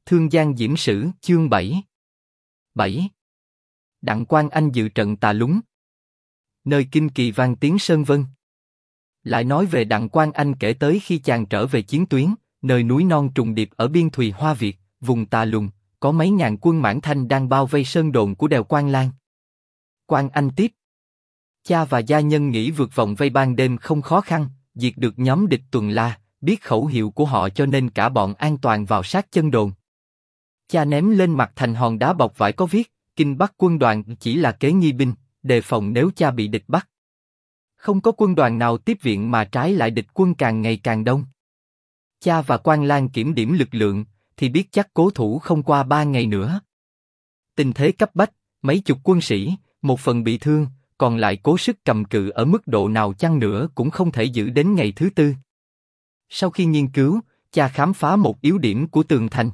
Thương Giang Diễm Sử, chương 7. 7. Đặng Quang Anh dự trận Tà Lúng. Nơi kinh kỳ vang tiếng sơn vân. Lại nói về Đặng Quang Anh kể tới khi chàng trở về chiến tuyến, nơi núi non trùng điệp ở biên thùy Hoa Việt, vùng Tà Lùng, có mấy ngàn quân Mãn Thanh đang bao vây sơn đồn của đèo Quan Lang. Quang Anh tiếp: cha và gia nhân nghĩ vượt vòng vây ban đêm không khó khăn, diệt được nhóm địch tuần la, biết khẩu hiệu của họ cho nên cả bọn an toàn vào sát chân đồn. Cha ném lên mặt thành hòn đá bọc vải có viết: Kinh Bắc quân đoàn chỉ là kế nghi binh, đề phòng nếu cha bị địch bắt. Không có quân đoàn nào tiếp viện mà trái lại địch quân càng ngày càng đông. Cha và Quan Lang kiểm điểm lực lượng, thì biết chắc cố thủ không qua 3 ngày nữa. Tình thế cấp bách, mấy chục quân sĩ, một phần bị thương, còn lại cố sức cầm cự ở mức độ nào chăng nữa cũng không thể giữ đến ngày thứ tư. Sau khi nghiên cứu, cha khám phá một yếu điểm của tường thành.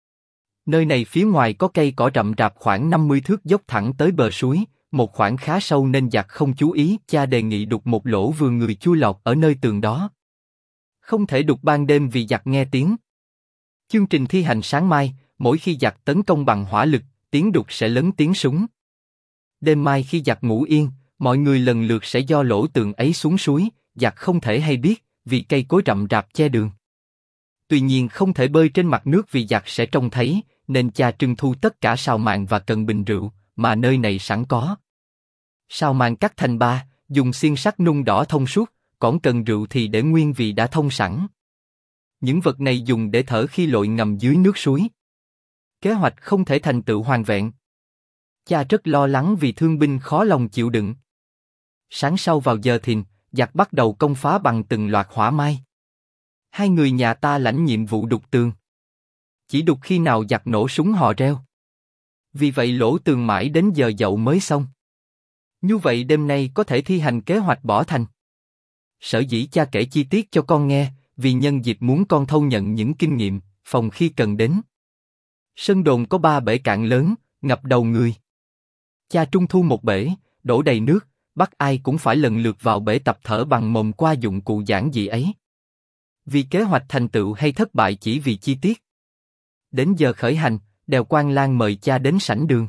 Nơi này phía ngoài có cây cỏ rậm rạp khoảng 50 thước dốc thẳng tới bờ suối, một khoảng khá sâu nên giặc không chú ý. Cha đề nghị đục một lỗ vừa người chui lọt ở nơi tường đó. Không thể đục ban đêm vì giặc nghe tiếng. Chương trình thi hành sáng mai, mỗi khi giặc tấn công bằng hỏa lực, tiếng đục sẽ lớn tiếng súng. Đêm mai khi giặc ngủ yên, mọi người lần lượt sẽ do lỗ tường ấy xuống suối, giặc không thể hay biết, vì cây cối rậm rạp che đường. Tuy nhiên không thể bơi trên mặt nước vì giặc sẽ trông thấy, nên cha trưng thu tất cả sào màng và cần bình rượu, mà nơi này sẵn có. Sào màng cắt thành 3, dùng xiên sắt nung đỏ thông suốt, còn cần rượu thì để nguyên vì đã thông sẵn. Những vật này dùng để thở khi lội ngầm dưới nước suối. Kế hoạch không thể thành tựu hoàn vẹn. Cha rất lo lắng vì thương binh khó lòng chịu đựng. Sáng sau vào giờ thìn, giặc bắt đầu công phá bằng từng loạt hỏa mai. Hai người nhà ta lãnh nhiệm vụ đục tường. Chỉ đục khi nào giặc nổ súng hò reo. Vì vậy lỗ tường mãi đến giờ dậu mới xong. Như vậy đêm nay có thể thi hành kế hoạch bỏ thành. Sở dĩ cha kể chi tiết cho con nghe, vì nhân dịp muốn con thâu nhận những kinh nghiệm, phòng khi cần đến. Sơn đồn có 3 bể cạn lớn, ngập đầu người. Cha trung thu một bể, đổ đầy nước, bắt ai cũng phải lần lượt vào bể tập thở bằng mồm qua dụng cụ giản dị ấy. Vì kế hoạch thành tựu hay thất bại chỉ vì chi tiết. Đến giờ khởi hành, đèo Quan Lang mời cha đến sảnh đường.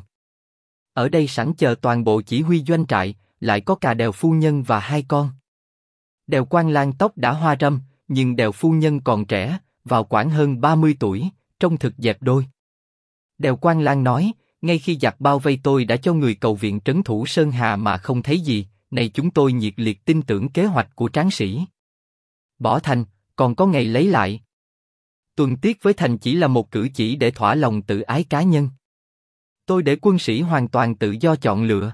Ở đây sẵn chờ toàn bộ chỉ huy doanh trại, lại có cả đèo phu nhân và 2 con. Đèo Quan Lang tóc đã hoa râm, nhưng đèo phu nhân còn trẻ, vào khoảng hơn 30 tuổi, trông thực dẹp đôi. Đèo Quan Lang nói: ngay khi giặc bao vây tôi đã cho người cầu viện trấn thủ Sơn Hà mà không thấy gì, này chúng tôi nhiệt liệt tin tưởng kế hoạch của tráng sĩ. Bỏ thành, còn có ngày lấy lại. Tuần tiết với thành chỉ là một cử chỉ để thỏa lòng tự ái cá nhân. Tôi để quân sĩ hoàn toàn tự do chọn lựa.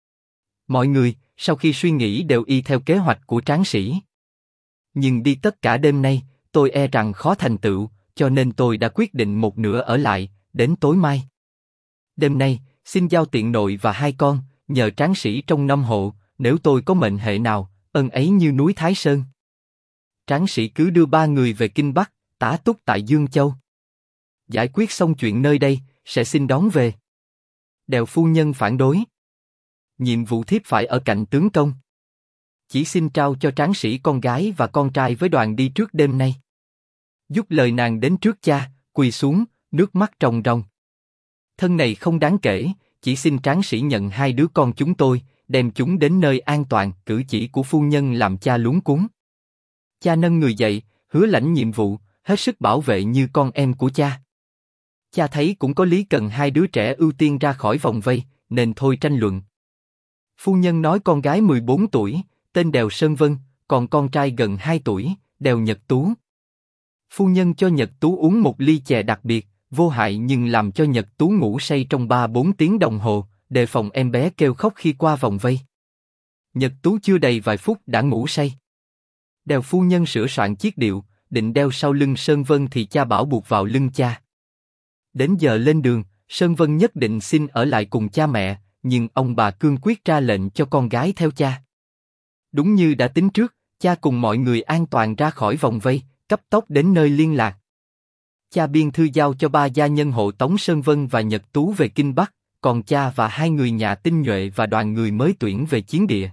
Mọi người, sau khi suy nghĩ đều y theo kế hoạch của tráng sĩ. Nhưng đi tất cả đêm nay, tôi e rằng khó thành tựu, cho nên tôi đã quyết định một nửa ở lại, đến tối mai. Đêm nay, xin giao tiện nội và 2 con, nhờ tráng sĩ trong 5 hộ, nếu tôi có mệnh hệ nào, ân ấy như núi Thái Sơn. Tráng sĩ cứ đưa 3 người về Kinh Bắc, tá túc tại Dương Châu. Giải quyết xong chuyện nơi đây, sẽ xin đón về. Đèo phu nhân phản đối. Nhiệm vụ thiếp phải ở cạnh tướng công. Chỉ xin trao cho tráng sĩ con gái và con trai với đoàn đi trước đêm nay. Giúp lời nàng đến trước cha, quỳ xuống, nước mắt ròng ròng. Thân này không đáng kể, chỉ xin tráng sĩ nhận 2 đứa con chúng tôi, đem chúng đến nơi an toàn. Cử chỉ của phu nhân làm cha luống cuống. Cha nâng người dậy, hứa lãnh nhiệm vụ, hết sức bảo vệ như con em của cha. Cha thấy cũng có lý cần 2 đứa trẻ ưu tiên ra khỏi vòng vây, nên thôi tranh luận. Phu nhân nói con gái 14 tuổi, tên đèo Sơn Vân, còn con trai gần 2 tuổi, đèo Nhật Tú. Phu nhân cho Nhật Tú uống một ly chè đặc biệt, vô hại nhưng làm cho Nhật Tú ngủ say trong 3-4 tiếng đồng hồ, đề phòng em bé kêu khóc khi qua vòng vây. Nhật Tú chưa đầy vài phút đã ngủ say. Đèo phu nhân sửa soạn chiếc điệu, định đeo sau lưng Sơn Vân thì cha bảo buộc vào lưng cha. Đến giờ lên đường, Sơn Vân nhất định xin ở lại cùng cha mẹ, nhưng ông bà cương quyết ra lệnh cho con gái theo cha. Đúng như đã tính trước, cha cùng mọi người an toàn ra khỏi vòng vây, cấp tốc đến nơi liên lạc. Cha biên thư giao cho 3 gia nhân hộ tống Sơn Vân và Nhật Tú về Kinh Bắc, còn cha và 2 người nhà tinh nhuệ và đoàn người mới tuyển về chiến địa.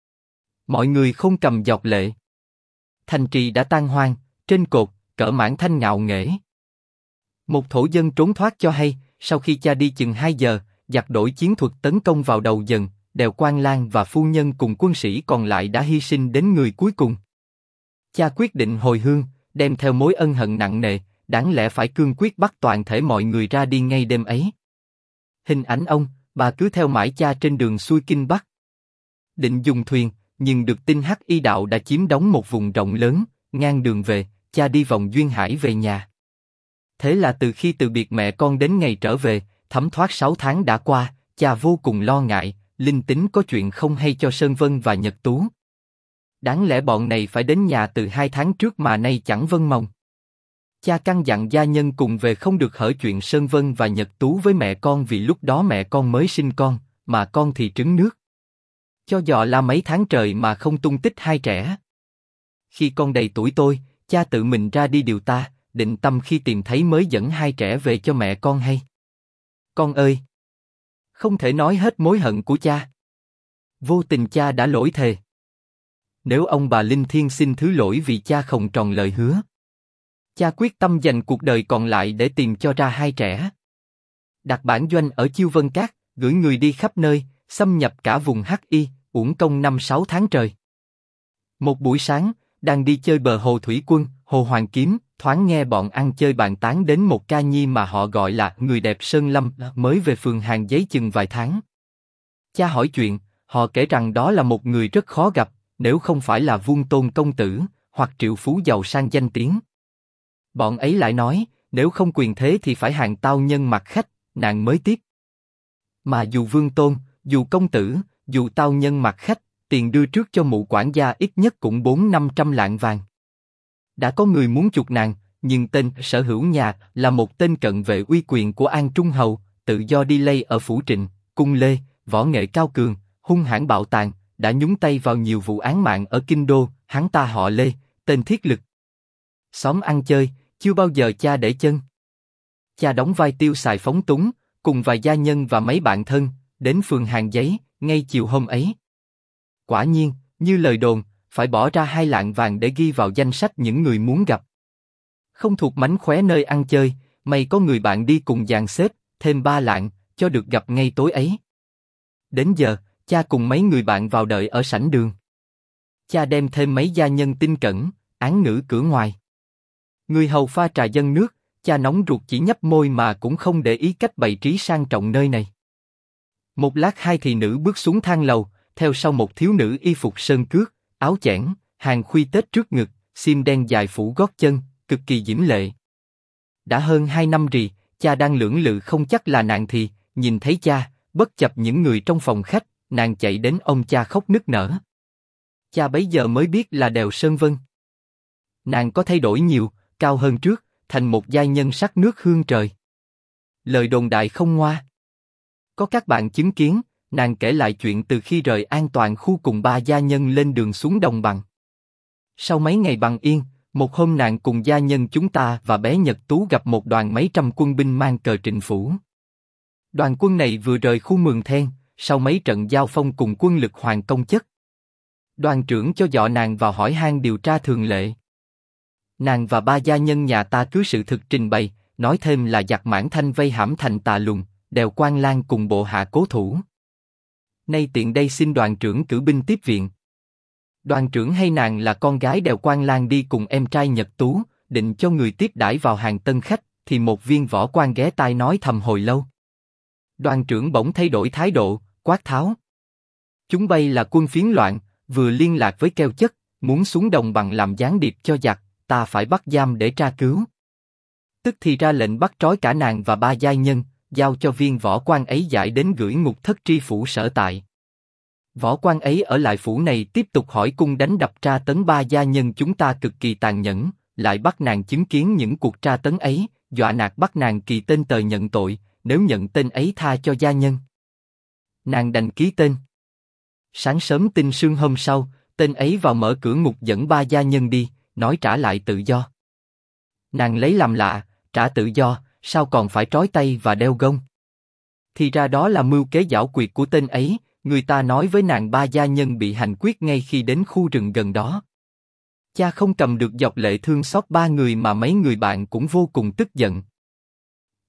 Mọi người không cầm giọt lệ. Thành trì đã tan hoang, trên cột, cỡ Mãn Thanh ngạo nghễ. Một thổ dân trốn thoát cho hay, sau khi cha đi chừng 2 giờ, giặc đổi chiến thuật tấn công vào đầu dần, Đèo Quan Lang và phu nhân cùng quân sĩ còn lại đã hy sinh đến người cuối cùng. Cha quyết định hồi hương, đem theo mối ân hận nặng nề, đáng lẽ phải cương quyết bắt toàn thể mọi người ra đi ngay đêm ấy. Hình ảnh ông, bà cứ theo mãi cha trên đường xuôi Kinh Bắc. Định dùng thuyền, nhưng được tin Hắc Y đạo đã chiếm đóng một vùng rộng lớn, ngang đường về, cha đi vòng duyên hải về nhà. Thế là từ khi từ biệt mẹ con đến ngày trở về, thấm thoát 6 tháng đã qua, cha vô cùng lo ngại, linh tính có chuyện không hay cho Sơn Vân và Nhật Tú. Đáng lẽ bọn này phải đến nhà từ 2 tháng trước mà nay chẳng vâng mong. Cha căn dặn gia nhân cùng về không được hở chuyện Sơn Vân và Nhật Tú với mẹ con vì lúc đó mẹ con mới sinh con, mà con thì trứng nước. Cho dọ la mấy tháng trời mà không tung tích hai trẻ. Khi con đầy tuổi tôi, cha tự mình ra đi điều ta, định tâm khi tìm thấy mới dẫn hai trẻ về cho mẹ con hay. Con ơi! Không thể nói hết mối hận của cha. Vô tình cha đã lỗi thề. Nếu ông bà linh thiêng xin thứ lỗi vì cha không tròn lời hứa. Cha quyết tâm dành cuộc đời còn lại để tìm cho ra hai trẻ. Đặt bản doanh ở Chiêu Vân Cát, gửi người đi khắp nơi, xâm nhập cả vùng Hắc Y, uổng công 5-6 tháng trời. Một buổi sáng, đang đi chơi bờ hồ Thủy Quân, hồ Hoàng Kiếm, thoáng nghe bọn ăn chơi bàn tán đến một ca nhi mà họ gọi là người đẹp Sơn Lâm, mới về phường Hàng Giấy chừng vài tháng. Cha hỏi chuyện, họ kể rằng đó là một người rất khó gặp, nếu không phải là Vuông Tôn công tử, hoặc triệu phú giàu sang danh tiếng. Bọn ấy lại nói, nếu không quyền thế thì phải hàng tao nhân mặt khách, nàng mới tiếp. Mà dù Vương Tôn, dù công tử, dù tao nhân mặt khách, tiền đưa trước cho mụ quản gia ít nhất cũng 400-500 lạng vàng. Đã có người muốn chuộc nàng, nhưng tên sở hữu nhà là một tên cận vệ uy quyền của An Trung Hầu, tự do đi lây ở Phủ Trịnh, Cung Lê, võ nghệ cao cường, hung hãn bạo tàn, đã nhúng tay vào nhiều vụ án mạng ở Kinh Đô. Hắn ta họ Lê, tên Thiết Lực. Xóm ăn chơi, chưa bao giờ cha để chân. Cha đóng vai tiêu xài phóng túng, cùng vài gia nhân và mấy bạn thân, đến phường Hàng Giấy, ngay chiều hôm ấy. Quả nhiên, như lời đồn, phải bỏ ra 2 lạng vàng để ghi vào danh sách những người muốn gặp. Không thuộc mánh khóe nơi ăn chơi, may có người bạn đi cùng dàn xếp, thêm 3 lạng, cho được gặp ngay tối ấy. Đến giờ, cha cùng mấy người bạn vào đợi ở sảnh đường. Cha đem thêm mấy gia nhân tinh cẩn, án ngữ cửa ngoài. Người hầu pha trà dâng nước, cha nóng ruột chỉ nhấp môi mà cũng không để ý cách bày trí sang trọng nơi này. Một lát hai thị nữ bước xuống thang lầu, theo sau một thiếu nữ y phục sơn cước, áo chẽn, hàng khuy tết trước ngực, xiêm đen dài phủ gót chân, cực kỳ diễm lệ. Đã hơn 2 năm rì, cha đang lưỡng lự không chắc là nàng thì, nhìn thấy cha, bất chập những người trong phòng khách, nàng chạy đến ôm cha khóc nức nở. Cha bấy giờ mới biết là Đèo Sơn Vân. Nàng có thay đổi nhiều, cao hơn trước, thành một giai nhân sắc nước hương trời. Lời đồn đại không ngoa. Có các bạn chứng kiến, nàng kể lại chuyện từ khi rời an toàn khu cùng 3 gia nhân lên đường xuống đồng bằng. Sau mấy ngày bằng yên, một hôm nàng cùng gia nhân chúng ta và bé Nhật Tú gặp một đoàn mấy trăm quân binh mang cờ Trịnh Phủ. Đoàn quân này vừa rời khu Mường Then, sau mấy trận giao phong cùng quân lực Hoàng Công Chất. Đoàn trưởng cho dọ nàng vào hỏi han điều tra thường lệ. Nàng và 3 gia nhân nhà ta cứ sự thực trình bày, nói thêm là giặc Mãn Thanh vây hãm thành Tà Lùng, Đèo Quan Lang cùng bộ hạ cố thủ. Nay tiện đây xin đoàn trưởng cử binh tiếp viện. Đoàn trưởng hay nàng là con gái Đèo Quan Lang đi cùng em trai Nhật Tú, định cho người tiếp đãi vào hàng tân khách, thì một viên võ quan ghé tai nói thầm hồi lâu. Đoàn trưởng bỗng thay đổi thái độ, quát tháo. Chúng bay là quân phiến loạn, vừa liên lạc với Keo Chất, muốn xuống đồng bằng làm gián điệp cho giặc, ta phải bắt giam để tra cứu. Tức thì ra lệnh bắt trói cả nàng và 3 giai nhân, giao cho viên võ quan ấy giải đến gửi ngục thất tri phủ sở tại. Võ quan ấy ở lại phủ này tiếp tục hỏi cung đánh đập tra tấn 3 gia nhân chúng ta cực kỳ tàn nhẫn, lại bắt nàng chứng kiến những cuộc tra tấn ấy, dọa nạt bắt nàng kỳ tên tờ nhận tội, nếu nhận tên ấy tha cho gia nhân. Nàng đành ký tên. Sáng sớm tinh sương hôm sau, tên ấy vào mở cửa ngục dẫn 3 gia nhân đi, nói trả lại tự do. Nàng lấy làm lạ, trả tự do, sao còn phải trói tay và đeo gông? Thì ra đó là mưu kế giảo quyệt của tên ấy, người ta nói với nàng 3 gia nhân bị hành quyết ngay khi đến khu rừng gần đó. Cha không cầm được giọt lệ thương xót 3 người mà mấy người bạn cũng vô cùng tức giận.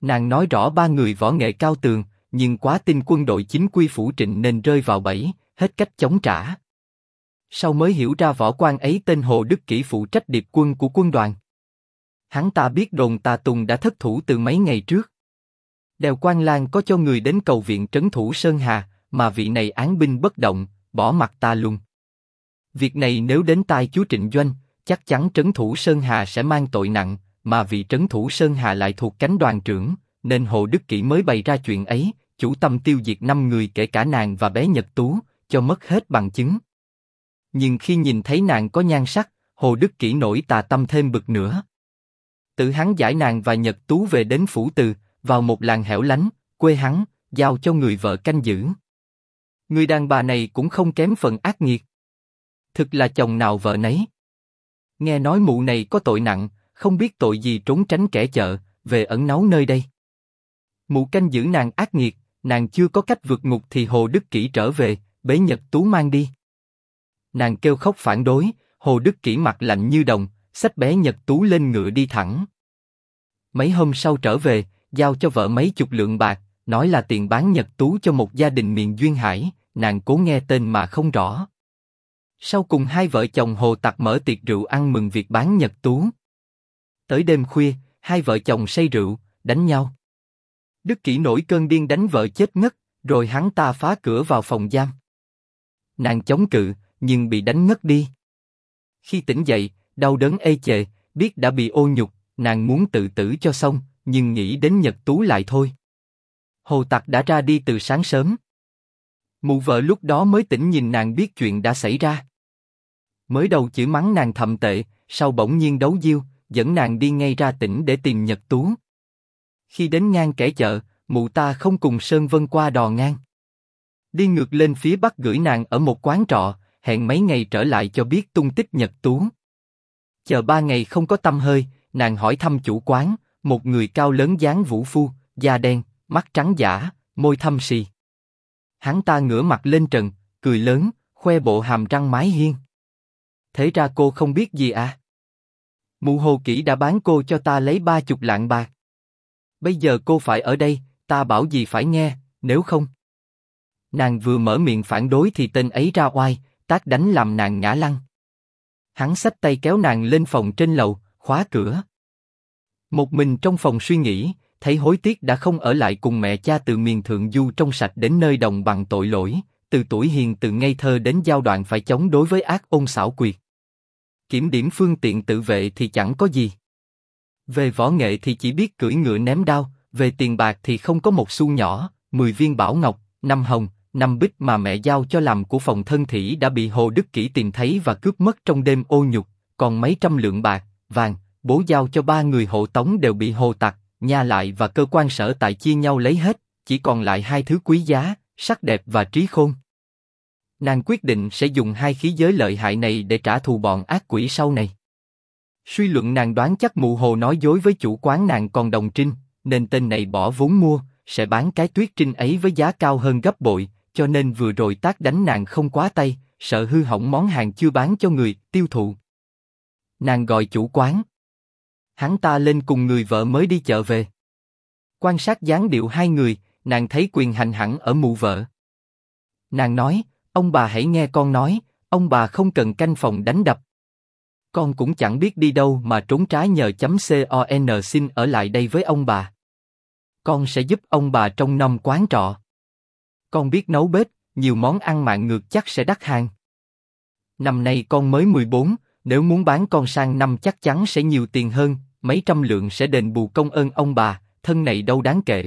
Nàng nói rõ ba người võ nghệ cao tường, nhưng quá tin quân đội chính quy phủ Trịnh nên rơi vào bẫy, hết cách chống trả. Sau mới hiểu ra võ quan ấy tên Hồ Đức Kỷ phụ trách điệp quân của quân đoàn. Hắn ta biết đồn Tà Tùng đã thất thủ từ mấy ngày trước. Đèo Quan Lang có cho người đến cầu viện trấn thủ Sơn Hà, mà vị này án binh bất động, bỏ mặc ta luôn. Việc này nếu đến tai chúa Trịnh Doanh, chắc chắn trấn thủ Sơn Hà sẽ mang tội nặng, mà vị trấn thủ Sơn Hà lại thuộc cánh đoàn trưởng, nên Hồ Đức Kỷ mới bày ra chuyện ấy, chủ tâm tiêu diệt 5 người kể cả nàng và bé Nhật Tú, cho mất hết bằng chứng. Nhưng khi nhìn thấy nàng có nhan sắc, Hồ Đức Kỷ nổi tà tâm thêm bực nữa. Tự hắn giải nàng và Nhật Tú về đến phủ Từ, vào một làng hẻo lánh, quê hắn, giao cho người vợ canh giữ. Người đàn bà này cũng không kém phần ác nghiệt. Thực là chồng nào vợ nấy. Nghe nói mụ này có tội nặng, không biết tội gì trốn tránh kẻ chợ, về ẩn náu nơi đây. Mụ canh giữ nàng ác nghiệt, nàng chưa có cách vượt ngục thì Hồ Đức Kỷ trở về, bế Nhật Tú mang đi. Nàng kêu khóc phản đối, Hồ Đức Kỷ mặt lạnh như đồng, xách bé Nhật Tú lên ngựa đi thẳng. Mấy hôm sau trở về, giao cho vợ mấy chục lượng bạc, nói là tiền bán Nhật Tú cho một gia đình miền Duyên Hải, nàng cố nghe tên mà không rõ. Sau cùng hai vợ chồng Hồ Tặc mở tiệc rượu ăn mừng việc bán Nhật Tú. Tới đêm khuya, hai vợ chồng say rượu, đánh nhau. Đức Kỷ nổi cơn điên đánh vợ chết ngất, rồi hắn ta phá cửa vào phòng giam. Nàng chống cự, nhưng bị đánh ngất đi. Khi tỉnh dậy, đau đớn ê chề, biết đã bị ô nhục, nàng muốn tự tử cho xong, nhưng nghĩ đến Nhật Tú lại thôi. Hồ Tặc đã ra đi từ sáng sớm. Mụ vợ lúc đó mới tỉnh nhìn nàng biết chuyện đã xảy ra. Mới đầu chửi mắng nàng thậm tệ, sau bỗng nhiên đấu diêu, dẫn nàng đi ngay ra tỉnh để tìm Nhật Tú. Khi đến ngang kẻ chợ, mụ ta không cùng Sơn Vân qua đò ngang. Đi ngược lên phía bắc gửi nàng ở một quán trọ, hẹn mấy ngày trở lại cho biết tung tích Nhật Tú. Chờ 3 ngày không có tăm hơi, nàng hỏi thăm chủ quán, một người cao lớn dáng vũ phu, da đen, mắt trắng dã, môi thâm sì. Hắn ta ngửa mặt lên trần, cười lớn, khoe bộ hàm răng mái hiên. Thế ra cô không biết gì à? Mụ Hồ Kỷ đã bán cô cho ta lấy 30 lạng bạc. Bây giờ cô phải ở đây, ta bảo gì phải nghe, nếu không. Nàng vừa mở miệng phản đối thì tên ấy ra oai, tát đánh làm nàng ngã lăn. Hắn xách tay kéo nàng lên phòng trên lầu, khóa cửa. Một mình trong phòng suy nghĩ, thấy hối tiếc đã không ở lại cùng mẹ cha từ miền thượng du trong sạch đến nơi đồng bằng tội lỗi, từ tuổi hiền từ ngây thơ đến giai đoạn phải chống đối với ác ôn xảo quyệt. Kiểm điểm phương tiện tự vệ thì chẳng có gì. Về võ nghệ thì chỉ biết cưỡi ngựa ném đao, về tiền bạc thì không có một xu nhỏ, 10 viên bảo ngọc, 5 hồng, 5 bích mà mẹ giao cho làm của phòng thân thỉ đã bị Hồ Đức Kỷ tìm thấy và cướp mất trong đêm ô nhục, còn mấy trăm lượng bạc, vàng, bố giao cho 3 người hộ tống đều bị Hồ Tặc, Nha Lại và cơ quan sở tại chia nhau lấy hết, chỉ còn lại 2 thứ quý giá, sắc đẹp và trí khôn. Nàng quyết định sẽ dùng 2 khí giới lợi hại này để trả thù bọn ác quỷ sau này. Suy luận nàng đoán chắc mụ Hồ nói dối với chủ quán nàng còn đồng trinh, nên tên này bỏ vốn mua, sẽ bán cái tuyết trinh ấy với giá cao hơn gấp bội, cho nên vừa rồi tát đánh nàng không quá tay, sợ hư hỏng món hàng chưa bán cho người tiêu thụ. Nàng gọi chủ quán. Hắn ta lên cùng người vợ mới đi chợ về. Quan sát dáng điệu hai người, nàng thấy quyền hành hẳn ở mụ vợ. Nàng nói, ông bà hãy nghe con nói, ông bà không cần canh phòng đánh đập. Con cũng chẳng biết đi đâu mà trốn trái nhờ .con xin ở lại đây với ông bà. Con sẽ giúp ông bà trông nom quán trọ. Con biết nấu bếp, nhiều món ăn mạn ngược chắc sẽ đắt hàng. Năm nay con mới 14, nếu muốn bán con sang năm chắc chắn sẽ nhiều tiền hơn, mấy trăm lượng sẽ đền bù công ơn ông bà, thân này đâu đáng kể.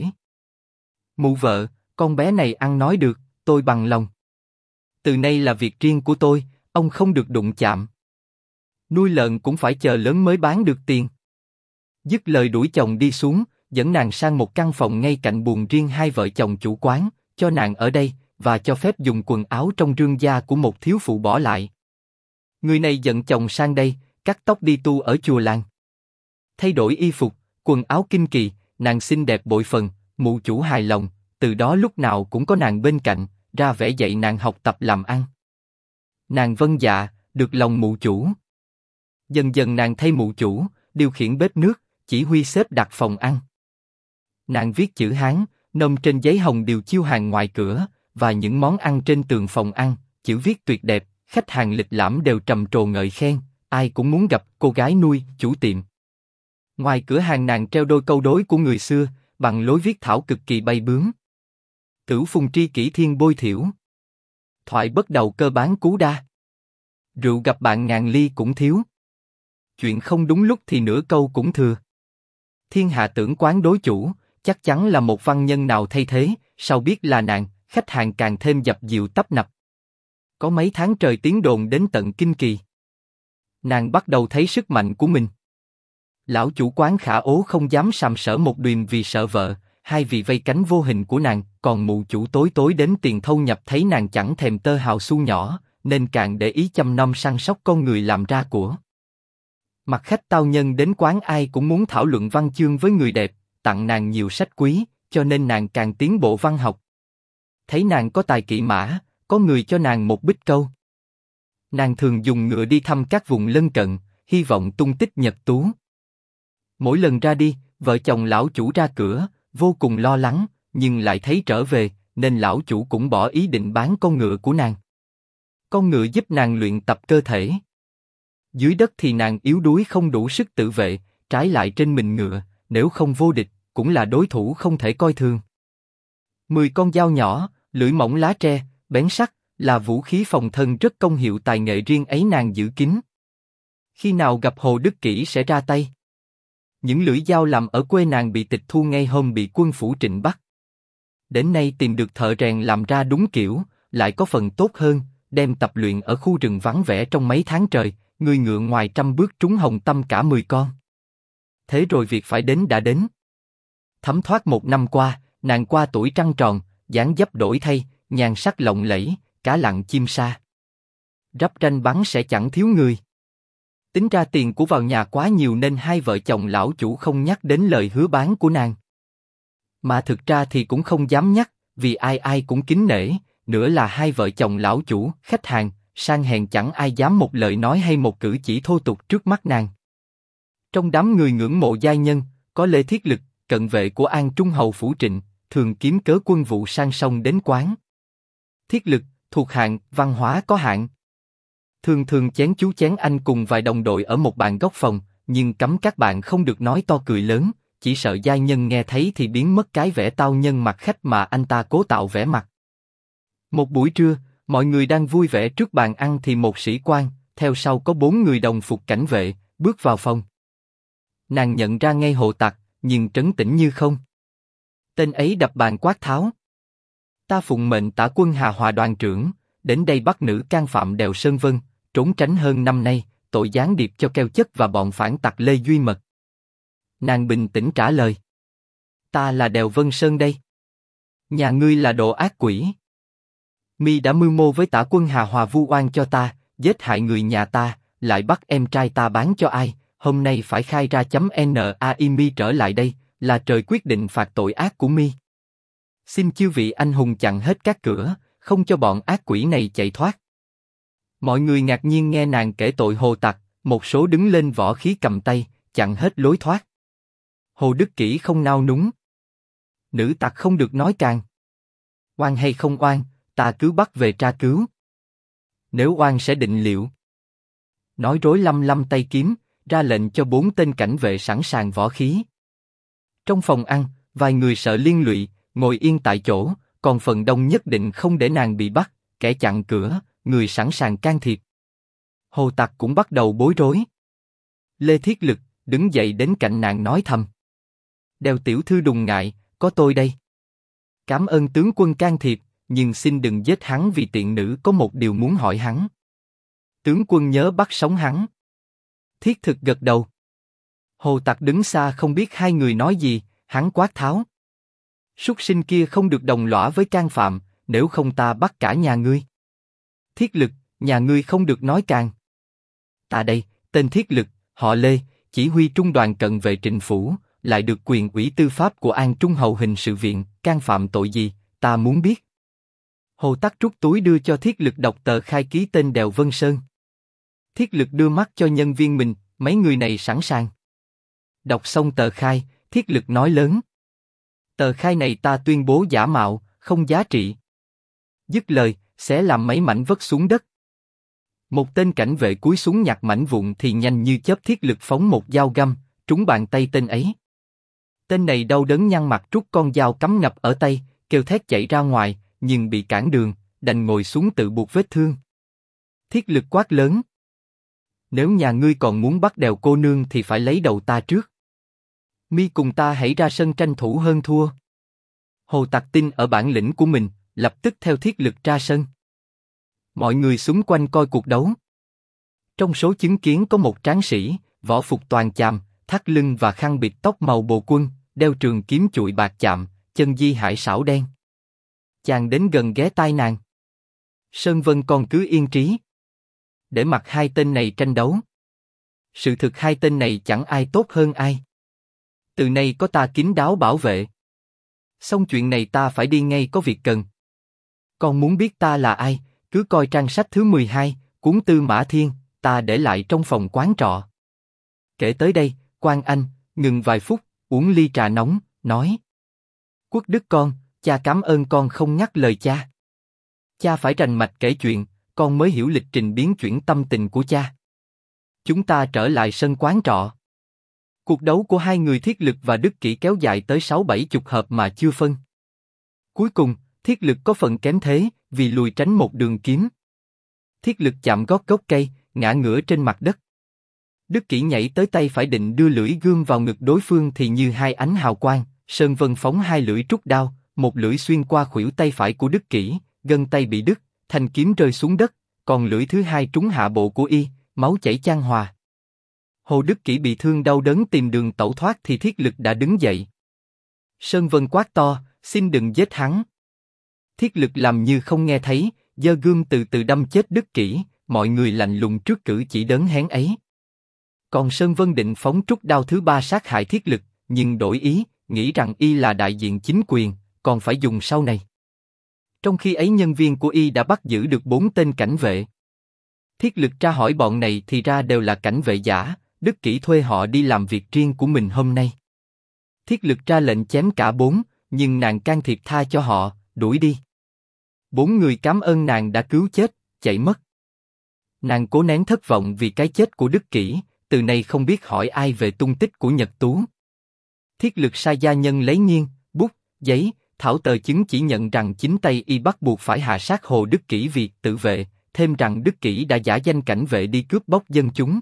Mụ vợ, con bé này ăn nói được, tôi bằng lòng. Từ nay là việc riêng của tôi, ông không được đụng chạm. Nuôi lợn cũng phải chờ lớn mới bán được tiền. Dứt lời đuổi chồng đi xuống, dẫn nàng sang một căn phòng ngay cạnh buồng riêng hai vợ chồng chủ quán, cho nàng ở đây, và cho phép dùng quần áo trong rương da của một thiếu phụ bỏ lại. Người này dẫn chồng sang đây, cắt tóc đi tu ở chùa làng. Thay đổi y phục, quần áo kinh kỳ, nàng xinh đẹp bội phần, mụ chủ hài lòng, từ đó lúc nào cũng có nàng bên cạnh, ra vẻ dạy nàng học tập làm ăn. Nàng vâng dạ, được lòng mụ chủ. Dần dần nàng thay mụ chủ, điều khiển bếp nước, chỉ huy xếp đặt phòng ăn. Nàng viết chữ Hán, nôm trên giấy hồng điều chiêu hàng ngoài cửa, và những món ăn trên tường phòng ăn, chữ viết tuyệt đẹp, khách hàng lịch lãm đều trầm trồ ngợi khen, ai cũng muốn gặp cô gái nuôi, chủ tiệm. Ngoài cửa hàng nàng treo đôi câu đối của người xưa, bằng lối viết thảo cực kỳ bay bướm. Cửu phùng tri kỷ thiên bôi thiểu. Thoại bất đầu cơ bán cú đa. Rượu gặp bạn ngàn ly cũng thiếu. Chuyện không đúng lúc thì nửa câu cũng thừa. Thiên hạ tưởng quán đối chủ, chắc chắn là một văn nhân nào thay thế, sau biết là nàng, khách hàng càng thêm dập dìu tấp nập. Có mấy tháng trời tiếng đồn đến tận Kinh Kỳ. Nàng bắt đầu thấy sức mạnh của mình. Lão chủ quán khả ố không dám sàm sỡ một điềm vì sợ vợ, hai vì vây cánh vô hình của nàng, còn mụ chủ tối tối đến tiền thâu nhập thấy nàng chẳng thèm tơ hào xu nhỏ, nên càng để ý chăm nom săn sóc con người làm ra của. Mặt khách tao nhân đến quán ai cũng muốn thảo luận văn chương với người đẹp, tặng nàng nhiều sách quý, cho nên nàng càng tiến bộ văn học. Thấy nàng có tài kỵ mã, có người cho nàng một bích câu. Nàng thường dùng ngựa đi thăm các vùng lân cận, hy vọng tung tích nhật tú. Mỗi lần ra đi, vợ chồng lão chủ ra cửa, vô cùng lo lắng, nhưng lại thấy trở về, nên lão chủ cũng bỏ ý định bán con ngựa của nàng. Con ngựa giúp nàng luyện tập cơ thể. Dưới đất thì nàng yếu đuối không đủ sức tự vệ, trái lại trên mình ngựa, nếu không vô địch, cũng là đối thủ không thể coi thường. 10 con dao nhỏ, lưỡi mỏng lá tre, bén sắc, là vũ khí phòng thân rất công hiệu tài nghệ riêng ấy nàng giữ kín. Khi nào gặp Hồ Đức Kỷ sẽ ra tay. Những lưỡi dao làm ở quê nàng bị tịch thu ngay hôm bị quân phủ Trịnh bắt. Đến nay tìm được thợ rèn làm ra đúng kiểu, lại có phần tốt hơn, đem tập luyện ở khu rừng vắng vẻ trong mấy tháng trời, người ngựa ngoài trăm bước trúng hồng tâm cả 10 con. Thế rồi việc phải đến đã đến. Thấm thoát 1 năm qua, nàng qua tuổi trăng tròn, dáng dấp đổi thay, nhan sắc lộng lẫy, cá lặng chim sa. Rắp ranh bắn sẽ chẳng thiếu người. Tính ra tiền của vào nhà quá nhiều nên hai vợ chồng lão chủ không nhắc đến lời hứa bán của nàng. Mà thực ra thì cũng không dám nhắc, vì ai ai cũng kính nể, nữa là hai vợ chồng lão chủ, khách hàng, sang hèn chẳng ai dám một lời nói hay một cử chỉ thô tục trước mắt nàng. Trong đám người ngưỡng mộ giai nhân, có Lê Thiết Lực, cận vệ của An Trung hầu phủ Trịnh, thường kiếm cớ quân vụ sang sông đến quán. Thiết Lực, thuộc hạng, văn hóa có hạng. Thường thường chén chú chén anh cùng vài đồng đội ở một bàn góc phòng, nhưng cấm các bạn không được nói to cười lớn, chỉ sợ giai nhân nghe thấy thì biến mất cái vẻ tao nhân mặt khách mà anh ta cố tạo vẻ mặt. Một buổi trưa, mọi người đang vui vẻ trước bàn ăn thì một sĩ quan, theo sau có 4 người đồng phục cảnh vệ, bước vào phòng. Nàng nhận ra ngay Hồ Tặc, nhưng trấn tĩnh như không. Tên ấy đập bàn quát tháo. Ta phụng mệnh Tả Quân Hà Hòa đoàn trưởng, đến đây bắt nữ can phạm đèo Sơn Vân, trốn tránh hơn năm nay, tội gián điệp cho keo chất và bọn phản tặc Lê Duy Mật. Nàng bình tĩnh trả lời. Ta là đèo Vân Sơn đây. Nhà ngươi là đồ ác quỷ. Mi đã mưu mô với Tả Quân Hà Hòa vu oan cho ta, giết hại người nhà ta, lại bắt em trai ta bán cho ai, hôm nay phải khai ra chấm NAI Mi trở lại đây, là trời quyết định phạt tội ác của Mi. Xin chư vị anh hùng chặn hết các cửa, không cho bọn ác quỷ này chạy thoát. Mọi người ngạc nhiên nghe nàng kể tội Hồ Tặc, một số đứng lên võ khí cầm tay, chặn hết lối thoát. Hồ Đức Kỷ không nao núng. Nữ tặc không được nói càng. Oan hay không oan, ta cứ bắt về tra cứu. Nếu oan sẽ định liệu. Nói rối lăm lăm tay kiếm, ra lệnh cho 4 tên cảnh vệ sẵn sàng võ khí. Trong phòng ăn, vài người sợ liên lụy, ngồi yên tại chỗ, còn phần đông nhất định không để nàng bị bắt, kẻ chặn cửa, người sẵn sàng can thiệp. Hồ Tặc cũng bắt đầu bối rối. Lê Thiết Lực đứng dậy đến cạnh nàng nói thầm. Đèo tiểu thư đừng ngại, có tôi đây. Cảm ơn tướng quân can thiệp, nhưng xin đừng giết hắn vì tiện nữ có một điều muốn hỏi hắn. Tướng quân nhớ bắt sống hắn. Thiết Thực gật đầu. Hồ Tặc đứng xa không biết hai người nói gì, hắn quát tháo. Súc sinh kia không được đồng lõa với can phạm, nếu không ta bắt cả nhà ngươi. Thiết Lực, nhà ngươi không được nói càng. Ta đây, tên Thiết Lực, họ Lê, chỉ huy trung đoàn cận vệ Trịnh phủ, lại được quyền ủy tư pháp của An Trung hầu hình sự viện, can phạm tội gì, ta muốn biết. Hồ Tắc rút túi đưa cho Thiết Lực đọc tờ khai ký tên đèo Vân Sơn. Thiết Lực đưa mắt cho nhân viên mình, mấy người này sẵn sàng. Đọc xong tờ khai, Thiết Lực nói lớn. Tờ khai này ta tuyên bố giả mạo, không giá trị. Dứt lời, xé làm mấy mảnh vất xuống đất. Một tên cảnh vệ cúi xuống nhặt mảnh vụn thì nhanh như chớp Thiết Lực phóng một dao găm, trúng bàn tay tên ấy. Tên này đau đớn nhăn mặt rút con dao cắm ngập ở tay, kêu thét chạy ra ngoài, nhưng bị cản đường, đành ngồi xuống tự buộc vết thương. Thiết Lực quát lớn: nếu nhà ngươi còn muốn bắt đèo cô nương thì phải lấy đầu ta trước. Mi cùng ta hãy ra sân tranh thủ hơn thua. Hồ Tặc tin ở bản lĩnh của mình, lập tức theo Thiết Lực ra sân. Mọi người xung quanh coi cuộc đấu. Trong số chứng kiến có một tráng sĩ, võ phục toàn chàm, thắt lưng và khăn bịt tóc màu bồ quân, đeo trường kiếm chùi bạc chạm, chân di hải sảo đen. Chàng đến gần ghé tai nàng. Sơn Vân còn cứ yên trí, để mặc hai tên này tranh đấu. Sự thực hai tên này chẳng ai tốt hơn ai. Từ nay có ta kín đáo bảo vệ. Xong chuyện này ta phải đi ngay, có việc cần. Con muốn biết ta là ai, cứ coi trang sách thứ 12, cuốn Tư Mã Thiên, ta để lại trong phòng quán trọ. Kể tới đây, Quan Anh ngừng vài phút, uống ly trà nóng, nói: Quốc Đức con, cha cảm ơn con không ngắt lời cha. Cha phải rành mạch kể chuyện, con mới hiểu lịch trình biến chuyển tâm tình của cha. Chúng ta trở lại sân quán trọ. Cuộc đấu của hai người Thiết Lực và Đức Kỷ kéo dài tới 6-70 hợp mà chưa phân. Cuối cùng, Thiết Lực có phần kém thế, vì lùi tránh một đường kiếm. Thiết Lực chạm gót gốc cây, ngã ngửa trên mặt đất. Đức Kỷ nhảy tới tay phải định đưa lưỡi gươm vào ngực đối phương thì như hai ánh hào quang, Sơn Vân phóng hai lưỡi trúc đao, một lưỡi xuyên qua khuỷu tay phải của Đức Kỷ, gân tay bị đứt, thanh kiếm rơi xuống đất, còn lưỡi thứ hai trúng hạ bộ của y, máu chảy chan hòa. Hồ Đức Kỷ bị thương đau đớn tìm đường tẩu thoát thì Thiết Lực đã đứng dậy. Sơn Vân quát to: xin đừng giết hắn. Thiết Lực làm như không nghe thấy, giơ gươm từ từ đâm chết Đức Kỷ, mọi người lạnh lùng trước cử chỉ đớn hén ấy. Còn Sơn Vân định phóng trúc đao thứ ba sát hại Thiết Lực, nhưng đổi ý, nghĩ rằng y là đại diện chính quyền, còn phải dùng sau này. Trong khi ấy nhân viên của y đã bắt giữ được 4 tên cảnh vệ. Thiết Lực tra hỏi bọn này thì ra đều là cảnh vệ giả, Đức Kỷ thuê họ đi làm việc riêng của mình hôm nay. Thiết Lực ra lệnh chém cả 4, nhưng nàng can thiệp tha cho họ, đuổi đi. 4 người cảm ơn nàng đã cứu chết, chạy mất. Nàng cố nén thất vọng vì cái chết của Đức Kỷ, từ nay không biết hỏi ai về tung tích của Nhật Tú. Thiết Lực sai gia nhân lấy nghiêng, bút, giấy, thảo tờ chứng chỉ nhận rằng chính tay y bắt buộc phải hạ sát Hồ Đức Kỷ vì tự vệ, thêm rằng Đức Kỷ đã giả danh cảnh vệ đi cướp bóc dân chúng.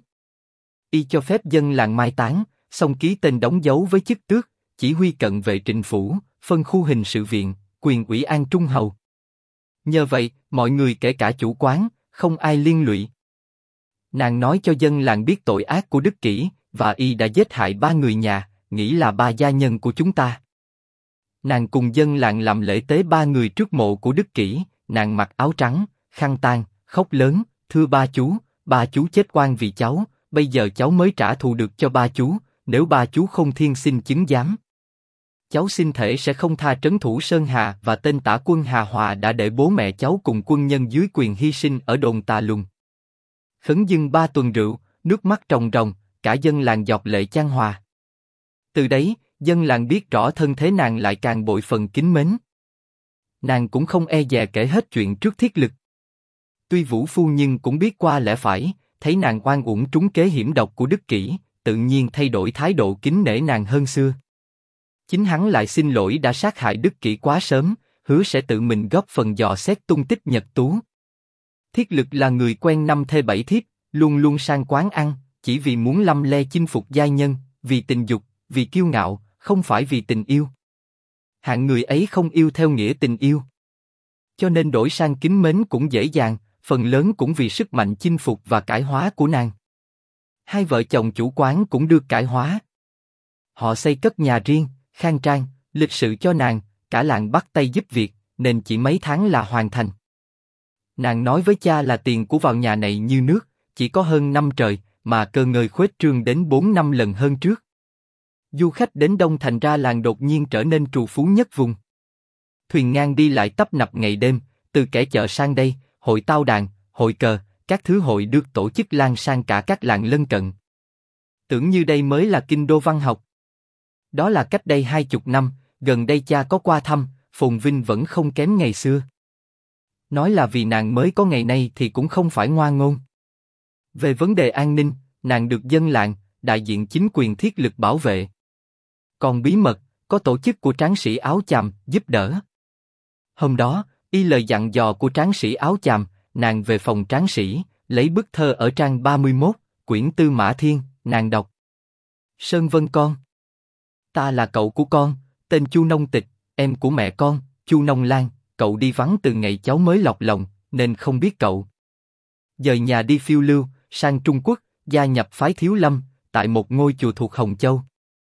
Y cho phép dân làng mai táng, xong ký tên đóng dấu với chức tước, chỉ huy cận vệ Trịnh Phủ, phân khu hình sự viện, quyền ủy an trung hầu. Nhờ vậy, mọi người kể cả chủ quán, không ai liên lụy. Nàng nói cho dân làng biết tội ác của Đức Kỷ, và y đã giết hại 3 người nhà, nghĩ là 3 gia nhân của chúng ta. Nàng cùng dân làng làm lễ tế 3 người trước mộ của Đức Kỷ, nàng mặc áo trắng, khăn tang, khóc lớn, thưa ba chú chết oan vì cháu, bây giờ cháu mới trả thù được cho ba chú, nếu ba chú không thiên xin chứng giám. Cháu xin thể sẽ không tha trấn thủ Sơn Hà và tên tả quân Hà Hòa đã để bố mẹ cháu cùng quân nhân dưới quyền hy sinh ở đồn Tà Lùng. Khấn dâng 3 tuần rượu, nước mắt ròng ròng, cả dân làng giọt lệ chan hòa. Từ đấy, dân làng biết rõ thân thế nàng lại càng bội phần kính mến. Nàng cũng không e dè kể hết chuyện trước Thiết Lực. Tuy Vũ phu nhân cũng biết qua lẽ phải, thấy nàng oan uổng trúng kế hiểm độc của Đức Kỷ, tự nhiên thay đổi thái độ kính nể nàng hơn xưa. Chính hắn lại xin lỗi đã sát hại Đức Kỷ quá sớm, hứa sẽ tự mình góp phần dò xét tung tích Nhật Tú. Thiết Lực là người quen 5 thê 7 thiếp, luôn luôn sang quán ăn, chỉ vì muốn lăm le chinh phục giai nhân, vì tình dục, vì kiêu ngạo, không phải vì tình yêu. Hạng người ấy không yêu theo nghĩa tình yêu. Cho nên đổi sang kính mến cũng dễ dàng, phần lớn cũng vì sức mạnh chinh phục và cải hóa của nàng. Hai vợ chồng chủ quán cũng được cải hóa. Họ xây cất nhà riêng, khang trang, lịch sự cho nàng, cả làng bắt tay giúp việc, nên chỉ mấy tháng là hoàn thành. Nàng nói với cha là tiền của vào nhà này như nước, chỉ có hơn 5 trời, mà cơ ngơi khuếch trương đến 4-5 lần hơn trước. Du khách đến đông thành ra làng đột nhiên trở nên trù phú nhất vùng. Thuyền ngang đi lại tấp nập ngày đêm, từ kẻ chợ sang đây, hội tao đàn, hội cờ, các thứ hội được tổ chức lan sang cả các làng lân cận. Tưởng như đây mới là kinh đô văn học. Đó là cách đây 20 năm, gần đây cha có qua thăm, phồn vinh vẫn không kém ngày xưa. Nói là vì nàng mới có ngày nay thì cũng không phải ngoa ngôn. Về vấn đề an ninh, nàng được dân làng, đại diện chính quyền thiết lực bảo vệ. Còn bí mật, có tổ chức của tráng sĩ áo chàm giúp đỡ. Hôm đó, y lời dặn dò của tráng sĩ áo chàm, nàng về phòng tráng sĩ, lấy bức thơ ở trang 31, quyển Tư Mã Thiên, nàng đọc. Sơn Vân con. Ta là cậu của con, tên Chu Nông Tịch, em của mẹ con, Chu Nông Lan, cậu đi vắng từ ngày cháu mới lọt lòng, nên không biết cậu. Dời nhà đi phiêu lưu, sang Trung Quốc, gia nhập phái Thiếu Lâm, tại một ngôi chùa thuộc Hồng Châu.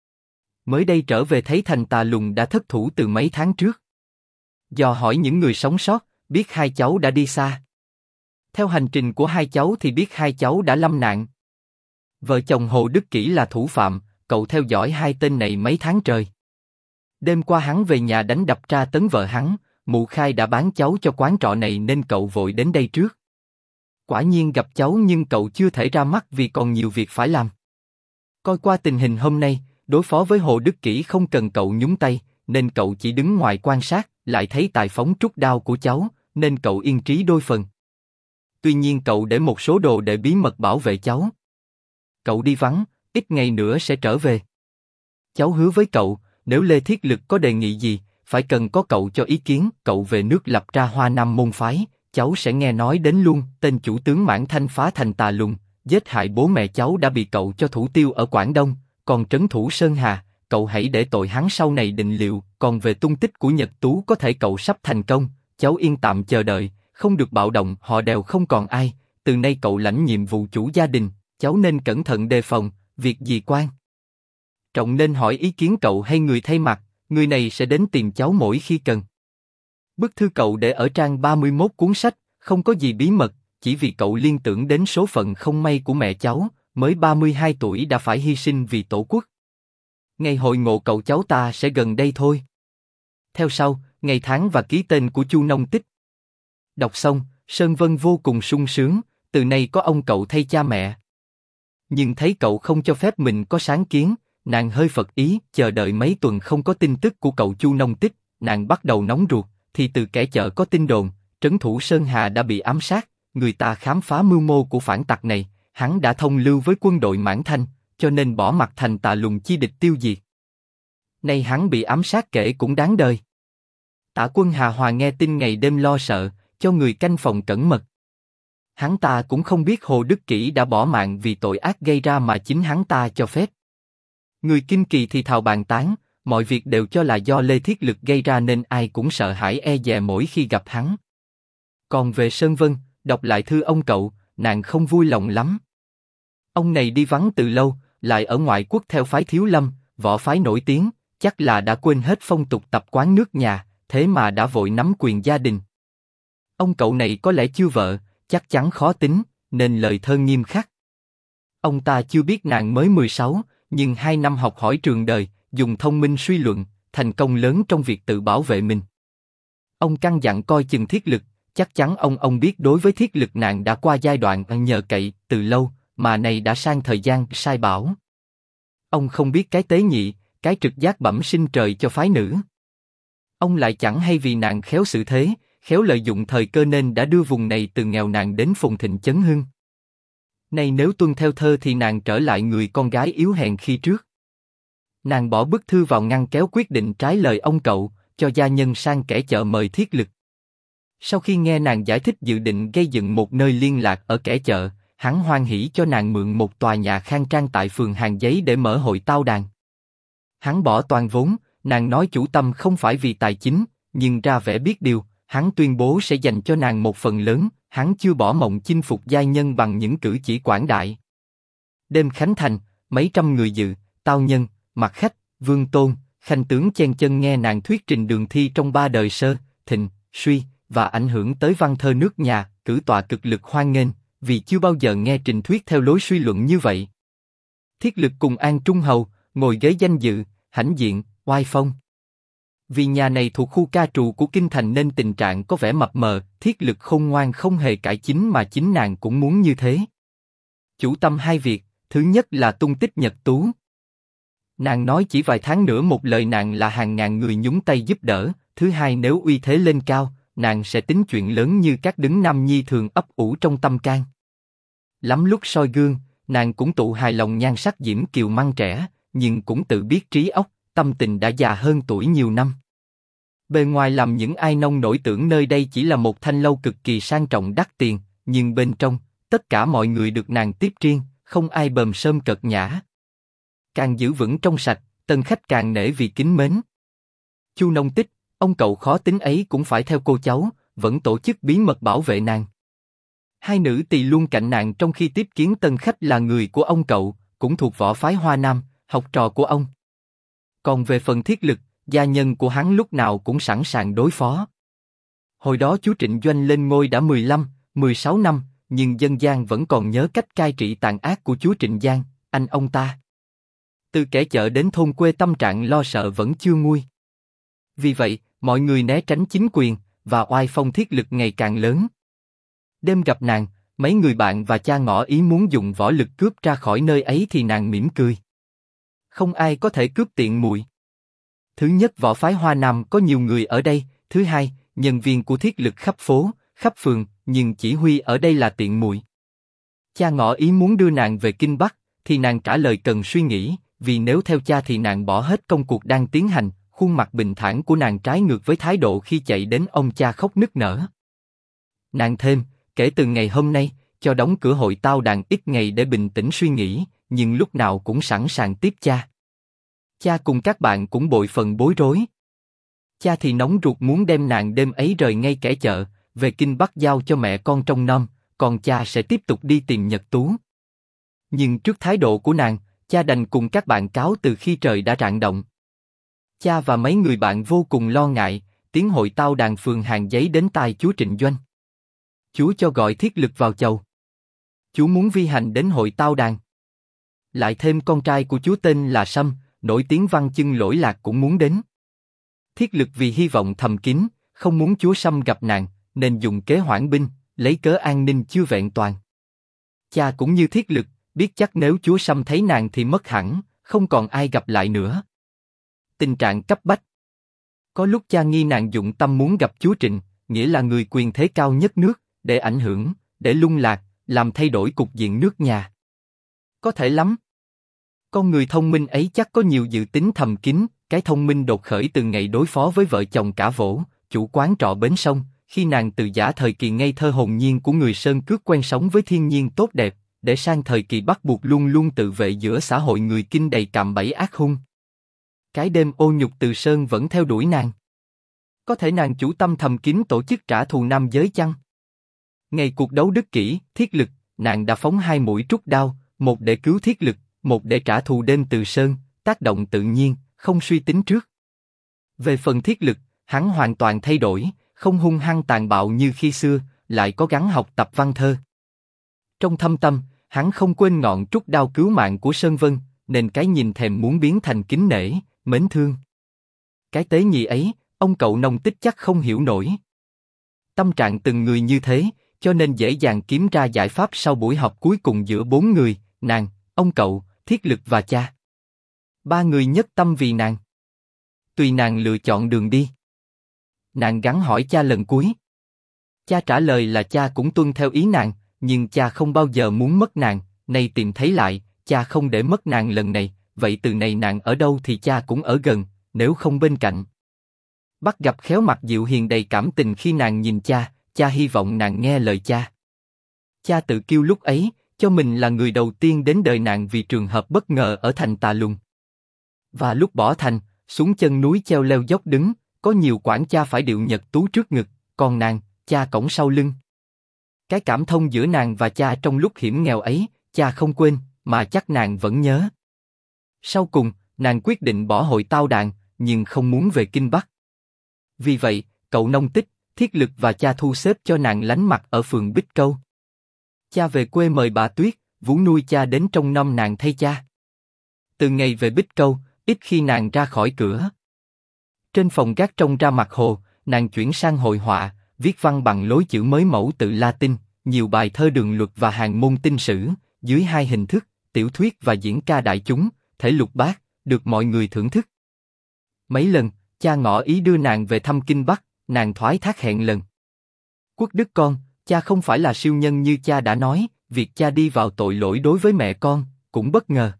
Mới đây trở về thấy Thành Tà Lùng đã thất thủ từ mấy tháng trước. Dò hỏi những người sống sót, biết hai cháu đã đi xa. Theo hành trình của hai cháu thì biết hai cháu đã lâm nạn. Vợ chồng Hồ Đức Kỷ là thủ phạm, cậu theo dõi hai tên này mấy tháng trời. Đêm qua hắn về nhà đánh đập tra tấn vợ hắn, mụ khai đã bán cháu cho quán trọ này nên cậu vội đến đây trước. Quả nhiên gặp cháu nhưng cậu chưa thể ra mắt vì còn nhiều việc phải làm. Coi qua tình hình hôm nay, đối phó với Hồ Đức Kỷ không cần cậu nhúng tay, nên cậu chỉ đứng ngoài quan sát, lại thấy tài phóng trút đao của cháu, nên cậu yên trí đôi phần. Tuy nhiên cậu để một số đồ để bí mật bảo vệ cháu. Cậu đi vắng, ít ngày nữa sẽ trở về. Cháu hứa với cậu, nếu Lê Thiết Lực có đề nghị gì, phải cần có cậu cho ý kiến. Cậu về nước lập ra Hoa Nam môn phái, cháu sẽ nghe nói đến luôn. Tên chủ tướng Mãn Thanh phá Thành Tà Lùng, giết hại bố mẹ cháu đã bị cậu cho thủ tiêu ở Quảng Đông, còn trấn thủ Sơn Hà, cậu hãy để tội hắn sau này định liệu. Còn về tung tích của Nhật Tú có thể cậu sắp thành công, cháu yên tạm chờ đợi, không được bạo động. Họ đều không còn ai, từ nay cậu lãnh nhiệm vụ chủ gia đình, cháu nên cẩn thận đề phòng, việc gì quan trọng nên hỏi ý kiến cậu hay người thay mặt, người này sẽ đến tìm cháu mỗi khi cần. Bức thư cậu để ở trang 31 cuốn sách, không có gì bí mật, chỉ vì cậu liên tưởng đến số phận không may của mẹ cháu, mới 32 tuổi đã phải hy sinh vì tổ quốc. Ngày hội ngộ cậu cháu ta sẽ gần đây thôi. Theo sau, ngày tháng và ký tên của Chu Nông Tích. Đọc xong, Sơn Vân vô cùng sung sướng, từ nay có ông cậu thay cha mẹ. Nhưng thấy cậu không cho phép mình có sáng kiến, nàng hơi phật ý. Chờ đợi mấy tuần không có tin tức của cậu Chu Nông Tích, nàng bắt đầu nóng ruột. Thì từ kẻ chợ có tin đồn, trấn thủ Sơn Hà đã bị ám sát. Người ta khám phá mưu mô của phản tặc này, hắn đã thông lưu với quân đội Mãn Thanh, cho nên bỏ mặt Thành Tà Lùng chi địch tiêu diệt. Nay hắn bị ám sát kể cũng đáng đời. Tả quân Hà Hòa nghe tin ngày đêm lo sợ, cho người canh phòng cẩn mật. Hắn ta cũng không biết Hồ Đức Kỷ đã bỏ mạng vì tội ác gây ra mà chính hắn ta cho phép. Người Kinh Kỳ thì thào bàn tán, mọi việc đều cho là do Lê Thiết Lực gây ra nên ai cũng sợ hãi e dè mỗi khi gặp hắn. Còn về Sơn Vân, đọc lại thư ông cậu, nàng không vui lòng lắm. Ông này đi vắng từ lâu, lại ở ngoại quốc theo phái Thiếu Lâm, võ phái nổi tiếng, chắc là đã quên hết phong tục tập quán nước nhà, thế mà đã vội nắm quyền gia đình. Ông cậu này có lẽ chưa vợ, chắc chắn khó tính, nên lời thơ nghiêm khắc. Ông ta chưa biết nàng mới 16, nhưng 2 năm học hỏi trường đời, dùng thông minh suy luận, thành công lớn trong việc tự bảo vệ mình. Ông căn dặn coi chừng Thiết Lực, chắc chắn ông biết đối với Thiết Lực nàng đã qua giai đoạn nhờ cậy từ lâu, mà này đã sang thời gian sai bảo. Ông không biết cái tế nhị, cái trực giác bẩm sinh trời cho phái nữ. Ông lại chẳng hay vì nàng khéo xử thế, khéo lợi dụng thời cơ nên đã đưa vùng này từ nghèo nàn đến phồn thịnh chấn hưng. Nay nếu tuân theo thơ thì nàng trở lại người con gái yếu hèn khi trước. Nàng bỏ bức thư vào ngăn kéo quyết định trái lời ông cậu, cho gia nhân sang kẻ chợ mời Thiết Lực. Sau khi nghe nàng giải thích dự định gây dựng một nơi liên lạc ở kẻ chợ, hắn hoan hỉ cho nàng mượn một tòa nhà khang trang tại phường Hàng Giấy để mở hội tao đàn. Hắn bỏ toàn vốn, nàng nói chủ tâm không phải vì tài chính, nhưng ra vẻ biết điều, hắn tuyên bố sẽ dành cho nàng một phần lớn. Hắn chưa bỏ mộng chinh phục giai nhân bằng những cử chỉ quảng đại. Đêm khánh thành, mấy trăm người dự, tao nhân, mặt khách, vương tôn, khanh tướng chen chân nghe nàng thuyết trình đường thi trong 3 đời sơ, thịnh, suy và ảnh hưởng tới văn thơ nước nhà. Cử tọa cực lực hoan nghênh, vì chưa bao giờ nghe trình thuyết theo lối suy luận như vậy. Thiết Lực cùng An Trung Hầu ngồi ghế danh dự, hãnh diện, oai phong. Vì nhà này thuộc khu ca trù của kinh thành nên tình trạng có vẻ mập mờ. Thiết Lực khôn ngoan không hề cải chính mà chính nàng cũng muốn như thế. Chủ tâm 2 việc, thứ nhất là tung tích Nhật Tú. Nàng nói chỉ vài tháng nữa một lời nàng là hàng ngàn người nhúng tay giúp đỡ, thứ hai nếu uy thế lên cao, nàng sẽ tính chuyện lớn như các đấng nam nhi thường ấp ủ trong tâm can. Lắm lúc soi gương, nàng cũng tụ hài lòng nhan sắc diễm kiều măng trẻ, nhưng cũng tự biết trí óc, tâm tình đã già hơn tuổi nhiều năm. Bề ngoài làm những ai nông nổi tưởng nơi đây chỉ là một thanh lâu cực kỳ sang trọng đắt tiền, nhưng bên trong, tất cả mọi người được nàng tiếp riêng, không ai bờm sơm cợt nhã. Càng giữ vững trong sạch, tân khách càng nể vì kính mến. Chu Nông Tích, ông cậu khó tính ấy cũng phải theo cô cháu, vẫn tổ chức bí mật bảo vệ nàng. Hai nữ tỳ luôn cạnh nàng trong khi tiếp kiến tân khách là người của ông cậu, cũng thuộc võ phái Hoa Nam, học trò của ông. Còn về phần Thiết Lực, gia nhân của hắn lúc nào cũng sẵn sàng đối phó. Hồi đó chú Trịnh Doanh lên ngôi đã 15, 16 năm, nhưng dân gian vẫn còn nhớ cách cai trị tàn ác của chú Trịnh Giang, anh ông ta. Từ kẻ chợ đến thôn quê tâm trạng lo sợ vẫn chưa nguôi. Vì vậy, mọi người né tránh chính quyền, và oai phong Thiết Lực ngày càng lớn. Đêm gặp nàng, mấy người bạn và cha ngỏ ý muốn dùng võ lực cướp ra khỏi nơi ấy thì nàng mỉm cười. Không ai có thể cướp tiện muội. Thứ nhất, võ phái Hoa Nam có nhiều người ở đây, thứ hai, nhân viên của Thiết Lực khắp phố, khắp phường, nhưng chỉ huy ở đây là tiện muội. Cha ngỏ ý muốn đưa nàng về Kinh Bắc, thì nàng trả lời cần suy nghĩ, vì nếu theo cha thì nàng bỏ hết công cuộc đang tiến hành, khuôn mặt bình thản của nàng trái ngược với thái độ khi chạy đến ông cha khóc nức nở. Nàng thêm, kể từ ngày hôm nay, cho đóng cửa hội tao đàn ít ngày để bình tĩnh suy nghĩ, nhưng lúc nào cũng sẵn sàng tiếp cha. Cha cùng các bạn cũng bội phần bối rối. Cha thì nóng ruột muốn đem nàng đêm ấy rời ngay kẻ chợ, về Kinh Bắc giao cho mẹ con trông nom, còn cha sẽ tiếp tục đi tìm Nhật Tú. Nhưng trước thái độ của nàng, cha đành cùng các bạn cáo từ khi trời đã rạng động. Cha và mấy người bạn vô cùng lo ngại, tiếng hội tao đàn phường hàng giấy đến tai chú Trịnh Doanh. Chú cho gọi Thiết Lực vào chầu. Chú muốn vi hành đến hội tao đàn. Lại thêm con trai của chú tên là Sâm, nổi tiếng văn chương lỗi lạc cũng muốn đến. Thiết Lực vì hy vọng thầm kín, không muốn chúa Sâm gặp nàng, nên dùng kế hoãn binh, lấy cớ an ninh chưa vẹn toàn. Cha cũng như Thiết Lực, biết chắc nếu chúa Sâm thấy nàng thì mất hẳn, không còn ai gặp lại nữa. Tình trạng cấp bách. Có lúc cha nghi nàng dụng tâm muốn gặp chúa Trịnh, nghĩa là người quyền thế cao nhất nước, để ảnh hưởng, để lung lạc, làm thay đổi cục diện nước nhà. Có thể lắm. Con người thông minh ấy chắc có nhiều dự tính thầm kín, cái thông minh đột khởi từ ngày đối phó với vợ chồng cả Vỗ, chủ quán trọ bến sông, khi nàng từ giả thời kỳ ngây thơ hồn nhiên của người Sơn Cước quen sống với thiên nhiên tốt đẹp, để sang thời kỳ bắt buộc luôn luôn tự vệ giữa xã hội người Kinh đầy cạm bẫy ác hung. Cái đêm ô nhục từ Sơn vẫn theo đuổi nàng. Có thể nàng chủ tâm thầm kín tổ chức trả thù nam giới chăng? Ngày cuộc đấu đứt kỷ, Thiết Lực, nàng đã phóng 2 mũi trúc đao, một để cứu Thiết Lực, một để trả thù đêm từ Sơn, tác động tự nhiên, không suy tính trước. Về phần Thiết Lực, hắn hoàn toàn thay đổi, không hung hăng tàn bạo như khi xưa, lại có gắng học tập văn thơ. Trong thâm tâm, hắn không quên ngọn trúc đao cứu mạng của Sơn Vân, nên cái nhìn thèm muốn biến thành kính nể, mến thương. Cái tế nhị ấy, ông cậu Nông Tích chắc không hiểu nổi. Tâm trạng từng người như thế, cho nên dễ dàng kiếm ra giải pháp sau buổi họp cuối cùng giữa 4 người, nàng, ông cậu, Thiết Lực và cha. 3 người nhất tâm vì nàng. Tùy nàng lựa chọn đường đi. Nàng gắng hỏi cha lần cuối. Cha trả lời là cha cũng tuân theo ý nàng, nhưng cha không bao giờ muốn mất nàng, nay tìm thấy lại, cha không để mất nàng lần này, vậy từ này nàng ở đâu thì cha cũng ở gần, nếu không bên cạnh. Bắt gặp khéo mặt dịu hiền đầy cảm tình khi nàng nhìn cha, cha hy vọng nàng nghe lời cha. Cha tự kiêu lúc ấy, cho mình là người đầu tiên đến đời nàng vì trường hợp bất ngờ ở thành Tà Lùng. Và lúc bỏ thành, xuống chân núi treo leo dốc đứng, có nhiều quãng cha phải điệu Nhật Tú trước ngực, còn nàng, cha cõng sau lưng. Cái cảm thông giữa nàng và cha trong lúc hiểm nghèo ấy, cha không quên, mà chắc nàng vẫn nhớ. Sau cùng, nàng quyết định bỏ hội tao đàn, nhưng không muốn về Kinh Bắc. Vì vậy, cậu Nông Tích, Thiết Lực và cha thu xếp cho nàng lánh mặt ở phường Bích Câu. Cha về quê mời bà Tuyết, Vũ nuôi cha đến trông nom nàng thay cha. Từ ngày về Bích Câu, ít khi nàng ra khỏi cửa. Trên phòng gác trông ra mặt hồ, nàng chuyển sang hội họa, viết văn bằng lối chữ mới mẫu tự Latin, nhiều bài thơ đường luật và hàng môn tinh sử, dưới 2 hình thức, tiểu thuyết và diễn ca đại chúng, thể lục bát, được mọi người thưởng thức. Mấy lần, cha ngỏ ý đưa nàng về thăm Kinh Bắc, nàng thoái thác hẹn lần. Quốc đức con, cha không phải là siêu nhân như cha đã nói, việc cha đi vào tội lỗi đối với mẹ con, cũng bất ngờ.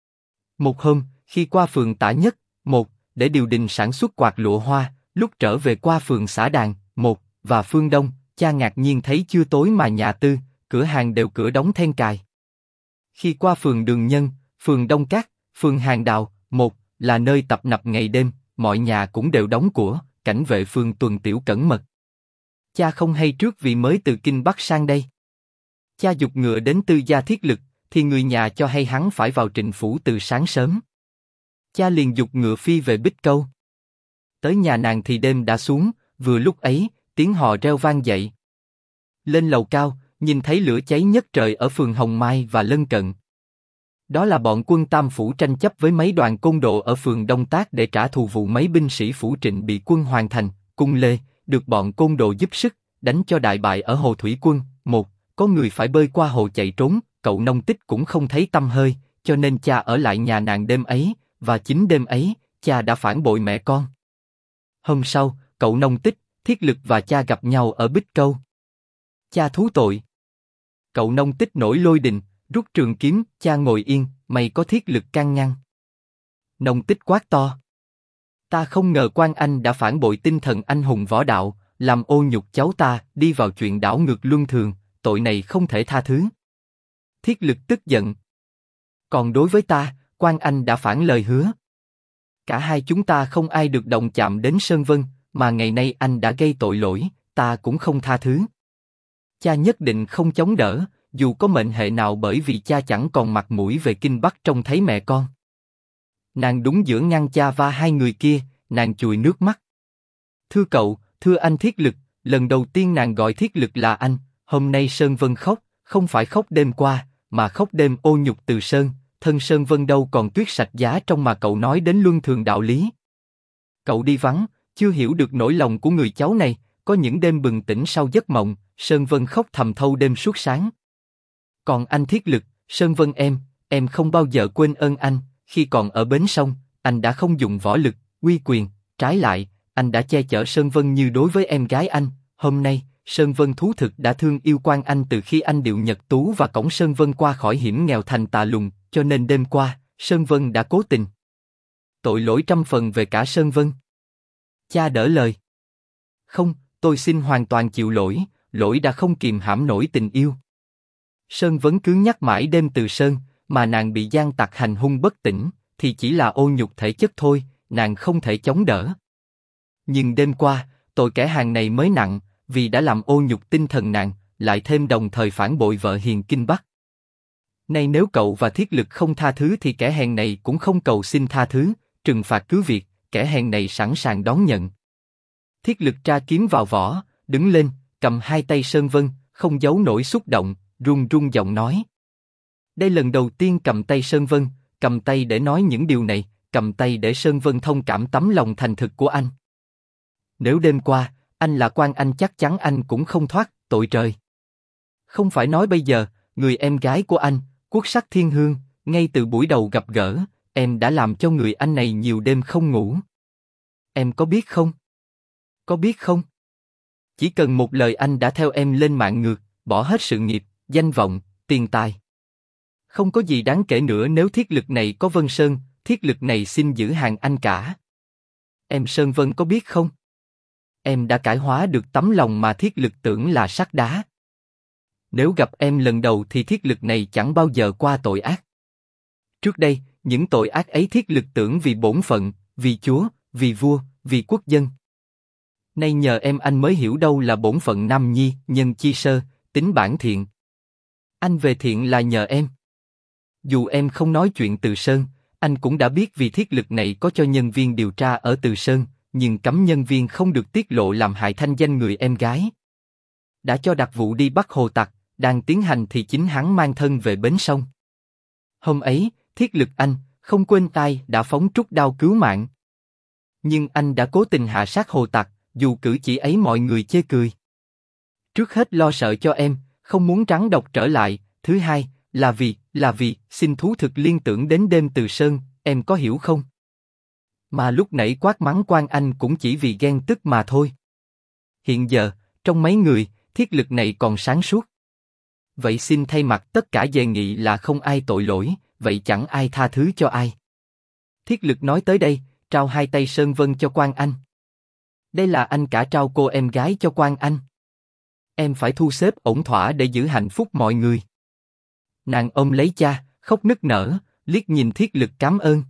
Một hôm, khi qua phường Tả Nhất, để điều đình sản xuất quạt lụa hoa, lúc trở về qua phường Xã Đàn, và Phương Đông, cha ngạc nhiên thấy chưa tối mà nhà Tư, cửa hàng đều cửa đóng then cài. Khi qua phường Đường Nhân, phường Đông Cát, phường Hàng Đào, là nơi tập nập ngày đêm, mọi nhà cũng đều đóng của, cảnh vệ phường tuần tiểu cẩn mật. Cha không hay trước vì mới từ Kinh Bắc sang đây. Cha giục ngựa đến Tư gia Thiết Lực, thì người nhà cho hay hắn phải vào Trịnh phủ từ sáng sớm. Cha liền giục ngựa phi về Bích Câu. Tới nhà nàng thì đêm đã xuống, vừa lúc ấy, tiếng hò reo vang dậy. Lên lầu cao, nhìn thấy lửa cháy nhất trời ở phường Hồng Mai và lân cận. Đó là bọn quân Tam phủ tranh chấp với mấy đoàn côn đồ ở phường Đông Tác để trả thù vụ mấy binh sĩ phủ Trịnh bị quân Hoàng Thành, Cung Lê, được bọn côn đồ giúp sức, đánh cho đại bại ở Hồ Thủy Quân. Có người phải bơi qua hồ chạy trốn, cậu Nông Tích cũng không thấy tăm hơi, cho nên cha ở lại nhà nàng đêm ấy, và chính đêm ấy, cha đã phản bội mẹ con. Hôm sau, cậu Nông Tích, Thiết Lực và cha gặp nhau ở Bích Câu. Cha thú tội. Cậu Nông Tích nổi lôi đình, rút trường kiếm, cha ngồi yên, mày có Thiết Lực can ngăn. Nông Tích quát to. Ta không ngờ Quan Anh đã phản bội tinh thần anh hùng võ đạo, làm ô nhục cháu ta, đi vào chuyện đảo ngược luân thường, tội này không thể tha thứ. Thiết Lực tức giận. Còn đối với ta, Quan Anh đã phản lời hứa. Cả hai chúng ta không ai được động chạm đến Sơn Vân, mà ngày nay anh đã gây tội lỗi, ta cũng không tha thứ. Cha nhất định không chống đỡ, dù có mệnh hệ nào, bởi vì cha chẳng còn mặt mũi về Kinh Bắc trông thấy mẹ con. Nàng đúng giữa ngăn cha và hai người kia, nàng chùi nước mắt. Thưa cậu, thưa anh Thiết Lực, lần đầu tiên nàng gọi Thiết Lực là anh. Hôm nay Sơn Vân khóc, không phải khóc đêm qua, mà khóc đêm ô nhục Từ Sơn. Thân Sơn Vân đâu còn tuyết sạch giá trong mà cậu nói đến luân thường đạo lý. Cậu đi vắng, chưa hiểu được nỗi lòng của người cháu này. Có những đêm bừng tỉnh sau giấc mộng, Sơn Vân khóc thầm thâu đêm suốt sáng. Còn anh Thiết Lực, Sơn Vân em không bao giờ quên ơn anh. Khi còn ở bến sông, anh đã không dùng võ lực, uy quyền, trái lại, anh đã che chở Sơn Vân như đối với em gái anh. Hôm nay, Sơn Vân thú thực đã thương yêu Quan Anh từ khi anh điệu Nhật Tú và cõng Sơn Vân qua khỏi hiểm nghèo thành Tà Lùng, cho nên đêm qua, Sơn Vân đã cố tình. Tội lỗi trăm phần về cả Sơn Vân. Cha đỡ lời. Không, tôi xin hoàn toàn chịu lỗi, lỗi đã không kìm hãm nổi tình yêu. Sơn Vân cứ nhắc mãi đêm Từ Sơn, mà nàng bị gian tặc hành hung bất tỉnh, thì chỉ là ô nhục thể chất thôi, nàng không thể chống đỡ. Nhưng đêm qua, tội kẻ hàng này mới nặng, vì đã làm ô nhục tinh thần nàng, lại thêm đồng thời phản bội vợ hiền Kinh Bắc. Nay nếu cậu và Thiết Lực không tha thứ thì kẻ hèn này cũng không cầu xin tha thứ, trừng phạt cứ việc, kẻ hèn này sẵn sàng đón nhận. Thiết Lực tra kiếm vào vỏ, đứng lên, cầm hai tay Sơn Vân, không giấu nổi xúc động, run run giọng nói. Đây lần đầu tiên cầm tay Sơn Vân, cầm tay để nói những điều này, cầm tay để Sơn Vân thông cảm tấm lòng thành thực của anh. Nếu đêm qua, anh là Quan Anh chắc chắn anh cũng không thoát tội trời. Không phải nói bây giờ, người em gái của anh, Quốc sắc thiên hương, ngay từ buổi đầu gặp gỡ, em đã làm cho người anh này nhiều đêm không ngủ. Em có biết không? Có biết không? Chỉ cần một lời anh đã theo em lên mạng ngược, bỏ hết sự nghiệp, danh vọng, tiền tài. Không có gì đáng kể nữa nếu Thiết Lực này có Vân Sơn, Thiết Lực này xin giữ hàng anh cả. Em Sơn Vân có biết không? Em đã cải hóa được tấm lòng mà Thiết Lực tưởng là sắt đá. Nếu gặp em lần đầu thì Thiết Lực này chẳng bao giờ qua tội ác. Trước đây, những tội ác ấy Thiết Lực tưởng vì bổn phận, vì chúa, vì vua, vì quốc dân. Nay nhờ em anh mới hiểu đâu là bổn phận nam nhi, nhân chi sơ, tính bản thiện. Anh về thiện là nhờ em. Dù em không nói chuyện Từ Sơn, anh cũng đã biết vì Thiết Lực này có cho nhân viên điều tra ở Từ Sơn, nhưng cấm nhân viên không được tiết lộ làm hại thanh danh người em gái. Đã cho đặc vụ đi bắt hồ tặc, đang tiến hành thì chính hắn mang thân về bến sông. Hôm ấy, Thiết Lực anh, không quên tay đã phóng trúc đao cứu mạng. Nhưng anh đã cố tình hạ sát hồ tặc, dù cử chỉ ấy mọi người chê cười. Trước hết lo sợ cho em, không muốn rắn độc trở lại, thứ hai, là vì, xin thú thực liên tưởng đến đêm Từ Sơn, em có hiểu không? Mà lúc nãy quát mắng Quan Anh cũng chỉ vì ghen tức mà thôi. Hiện giờ, trong mấy người, Thiết Lực này còn sáng suốt. Vậy xin thay mặt tất cả đề nghị là không ai tội lỗi, vậy chẳng ai tha thứ cho ai. Thiết Lực nói tới đây, trao hai tay sơn vân cho Quan Anh. Đây là anh cả trao cô em gái cho Quan Anh. Em phải thu xếp ổn thỏa để giữ hạnh phúc mọi người. Nàng ôm lấy cha, khóc nức nở, liếc nhìn Thiết Lực cảm ơn.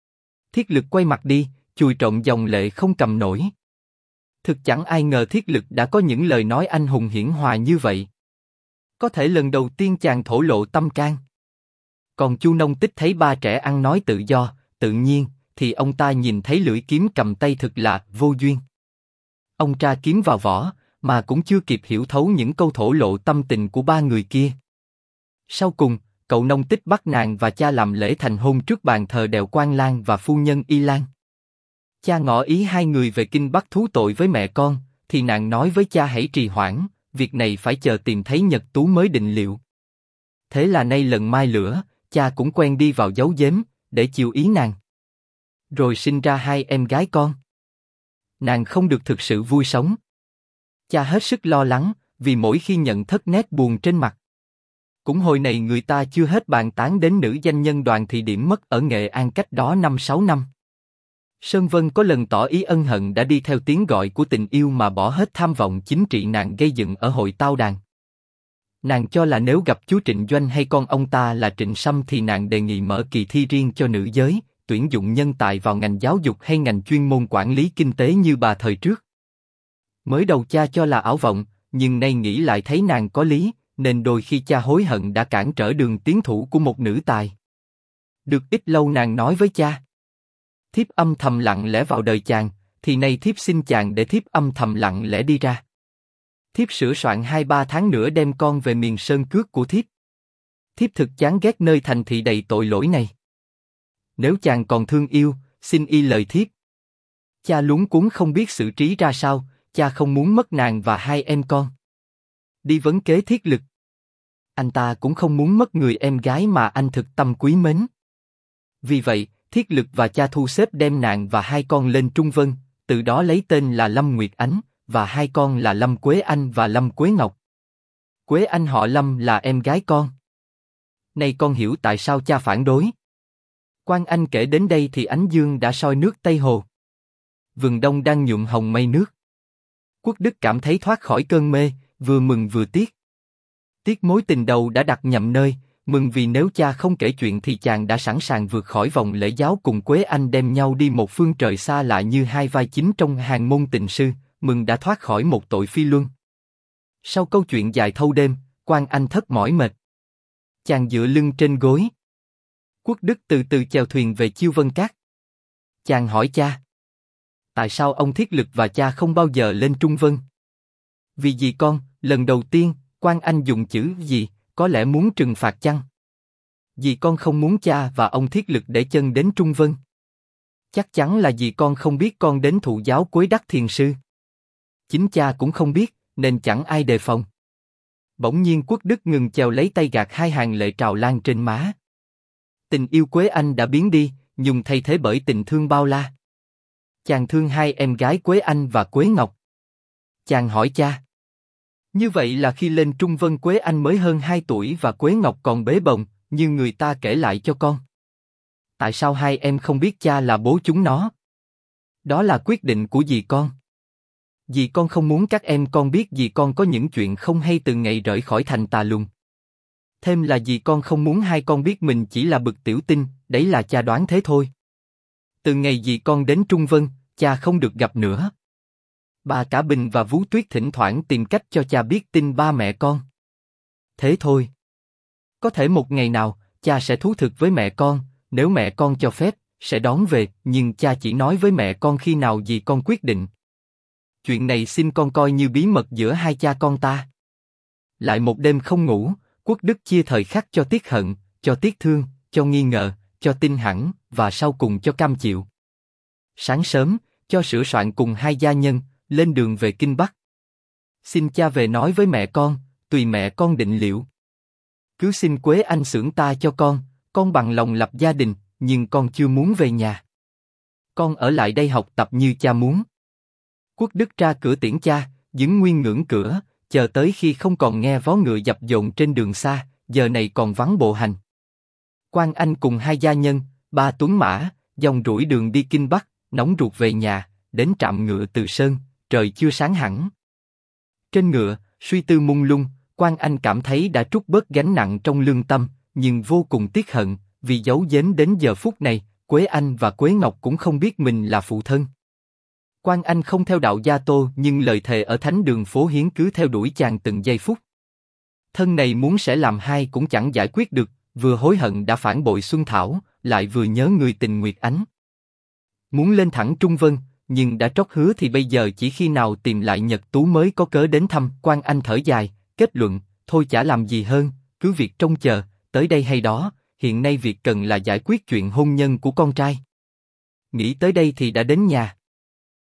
Thiết Lực quay mặt đi, chùi trộm dòng lệ không cầm nổi. Thực chẳng ai ngờ Thiết Lực đã có những lời nói anh hùng hiển hòa như vậy. Có thể lần đầu tiên chàng thổ lộ tâm can. Còn Chu Nông Tích thấy ba trẻ ăn nói tự do, tự nhiên, thì ông ta nhìn thấy lưỡi kiếm cầm tay thực là vô duyên. Ông tra kiếm vào vỏ, mà cũng chưa kịp hiểu thấu những câu thổ lộ tâm tình của ba người kia. Sau cùng, cậu Nông Tích bắt nàng và cha làm lễ thành hôn trước bàn thờ Đèo Quan Lang và phu nhân Y Lan. Cha ngỏ ý hai người về kinh Bắc thú tội với mẹ con, thì nàng nói với cha hãy trì hoãn, việc này phải chờ tìm thấy Nhật Tú mới định liệu. Thế là nay lần mai lửa, cha cũng quen đi vào giấu giếm, để chiều ý nàng. Rồi sinh ra hai em gái con. Nàng không được thực sự vui sống. Cha hết sức lo lắng, vì mỗi khi nhận thất nét buồn trên mặt. Cũng hồi này người ta chưa hết bàn tán đến nữ danh nhân Đoàn Thị Điểm mất ở Nghệ An cách đó 5-6 năm. Sơn Vân có lần tỏ ý ân hận đã đi theo tiếng gọi của tình yêu mà bỏ hết tham vọng chính trị nàng gây dựng ở hội Tao Đàn. Nàng cho là nếu gặp chú Trịnh Doanh hay con ông ta là Trịnh Sâm thì nàng đề nghị mở kỳ thi riêng cho nữ giới, tuyển dụng nhân tài vào ngành giáo dục hay ngành chuyên môn quản lý kinh tế như bà thời trước. Mới đầu cha cho là ảo vọng, nhưng nay nghĩ lại thấy nàng có lý, nên đôi khi cha hối hận đã cản trở đường tiến thủ của một nữ tài. Được ít lâu nàng nói với cha. Thiếp âm thầm lặng lẽ vào đời chàng, thì nay thiếp xin chàng để thiếp âm thầm lặng lẽ đi ra. Thiếp sửa soạn 2-3 tháng nữa đem con về miền sơn cước của thiếp. Thiếp thực chán ghét nơi thành thị đầy tội lỗi này. Nếu chàng còn thương yêu, xin y lời thiếp. Cha luống cuống không biết xử trí ra sao, cha không muốn mất nàng và hai em con. Đi vấn kế Thiết Lực. Anh ta cũng không muốn mất người em gái mà anh thực tâm quý mến. Vì vậy, Thiết Lực và cha thu xếp đem nàng và hai con lên Trung Vân, từ đó lấy tên là Lâm Nguyệt Ánh, và hai con là Lâm Quế Anh và Lâm Quế Ngọc. Quế Anh họ Lâm là em gái con. Nay con hiểu tại sao cha phản đối. Quan Anh kể đến đây thì ánh dương đã soi nước Tây Hồ. Vườn đông đang nhuộm hồng mây nước. Quốc Đức cảm thấy thoát khỏi cơn mê, vừa mừng vừa tiếc. Tiếc mối tình đầu đã đặt nhầm nơi, mừng vì nếu cha không kể chuyện thì chàng đã sẵn sàng vượt khỏi vòng lễ giáo cùng Quế Anh đem nhau đi một phương trời xa lạ như hai vai chính trong hàng môn tình sư, mừng đã thoát khỏi một tội phi luân. Sau câu chuyện dài thâu đêm, Quan Anh thất mỏi mệt. Chàng dựa lưng trên gối. Quốc Đức từ từ chèo thuyền về Chiêu Vân Cát. Chàng hỏi cha. Tại sao ông Thiết Lực và cha không bao giờ lên Trung Vân? Vì gì con, lần đầu tiên, Quan Anh dùng chữ gì, có lẽ muốn trừng phạt chăng? Vì con không muốn cha và ông Thiết Lực để chân đến Trung Vân. Chắc chắn là vì con không biết con đến thụ giáo Quế Đắc Thiền Sư. Chính cha cũng không biết, nên chẳng ai đề phòng. Bỗng nhiên Quốc Đức ngừng chèo lấy tay gạt hai hàng lệ trào lan trên má. Tình yêu Quế Anh đã biến đi, nhưng thay thế bởi tình thương bao la. Chàng thương hai em gái Quế Anh và Quế Ngọc. Chàng hỏi cha. Như vậy là khi lên Trung Vân Quế Anh mới hơn 2 tuổi và Quế Ngọc còn bế bồng, như người ta kể lại cho con. Tại sao hai em không biết cha là bố chúng nó? Đó là quyết định của dì con. Dì con không muốn các em con biết dì con có những chuyện không hay từ ngày rời khỏi thành Tà Lùng. Thêm là dì con không muốn hai con biết mình chỉ là bực tiểu tinh, đấy là cha đoán thế thôi. Từ ngày dì con đến Trung Vân, cha không được gặp nữa. Bà Cả Bình và Vú Tuyết thỉnh thoảng tìm cách cho cha biết tin ba mẹ con. Thế thôi. Có thể một ngày nào, cha sẽ thú thực với mẹ con, nếu mẹ con cho phép, sẽ đón về, nhưng cha chỉ nói với mẹ con khi nào dì con quyết định. Chuyện này xin con coi như bí mật giữa hai cha con ta. Lại một đêm không ngủ, Quốc Đức chia thời khắc cho tiếc hận, cho tiếc thương, cho nghi ngờ, cho tin hẳn, và sau cùng cho cam chịu. Sáng sớm, cho sửa soạn cùng hai gia nhân, lên đường về Kinh Bắc. Xin cha về nói với mẹ con, tùy mẹ con định liệu. Cứ xin Quế Anh xưởng ta cho con bằng lòng lập gia đình, nhưng con chưa muốn về nhà. Con ở lại đây học tập như cha muốn. Quốc Đức ra cửa tiễn cha, đứng nguyên ngưỡng cửa, chờ tới khi không còn nghe vó ngựa dập dồn trên đường xa, giờ này còn vắng bộ hành. Quan Anh cùng hai gia nhân, ba tuấn mã, dòng rủi đường đi kinh Bắc, nóng ruột về nhà, đến trạm ngựa Từ Sơn, trời chưa sáng hẳn. Trên ngựa, suy tư mông lung, Quan Anh cảm thấy đã trút bớt gánh nặng trong lương tâm, nhưng vô cùng tiếc hận, vì giấu giếm đến giờ phút này, Quế Anh và Quế Ngọc cũng không biết mình là phụ thân. Quan Anh không theo đạo gia Tô, nhưng lời thề ở thánh đường phố Hiến cứ theo đuổi chàng từng giây phút. Thân này muốn sẽ làm hai cũng chẳng giải quyết được, vừa hối hận đã phản bội Xuân Thảo, lại vừa nhớ người tình Nguyệt Ánh. Muốn lên thẳng Trung Vân, nhưng đã trót hứa thì bây giờ chỉ khi nào tìm lại Nhật Tú mới có cớ đến thăm. Quan Anh thở dài, kết luận, thôi chả làm gì hơn, cứ việc trông chờ, tới đây hay đó, hiện nay việc cần là giải quyết chuyện hôn nhân của con trai. Nghĩ tới đây thì đã đến nhà.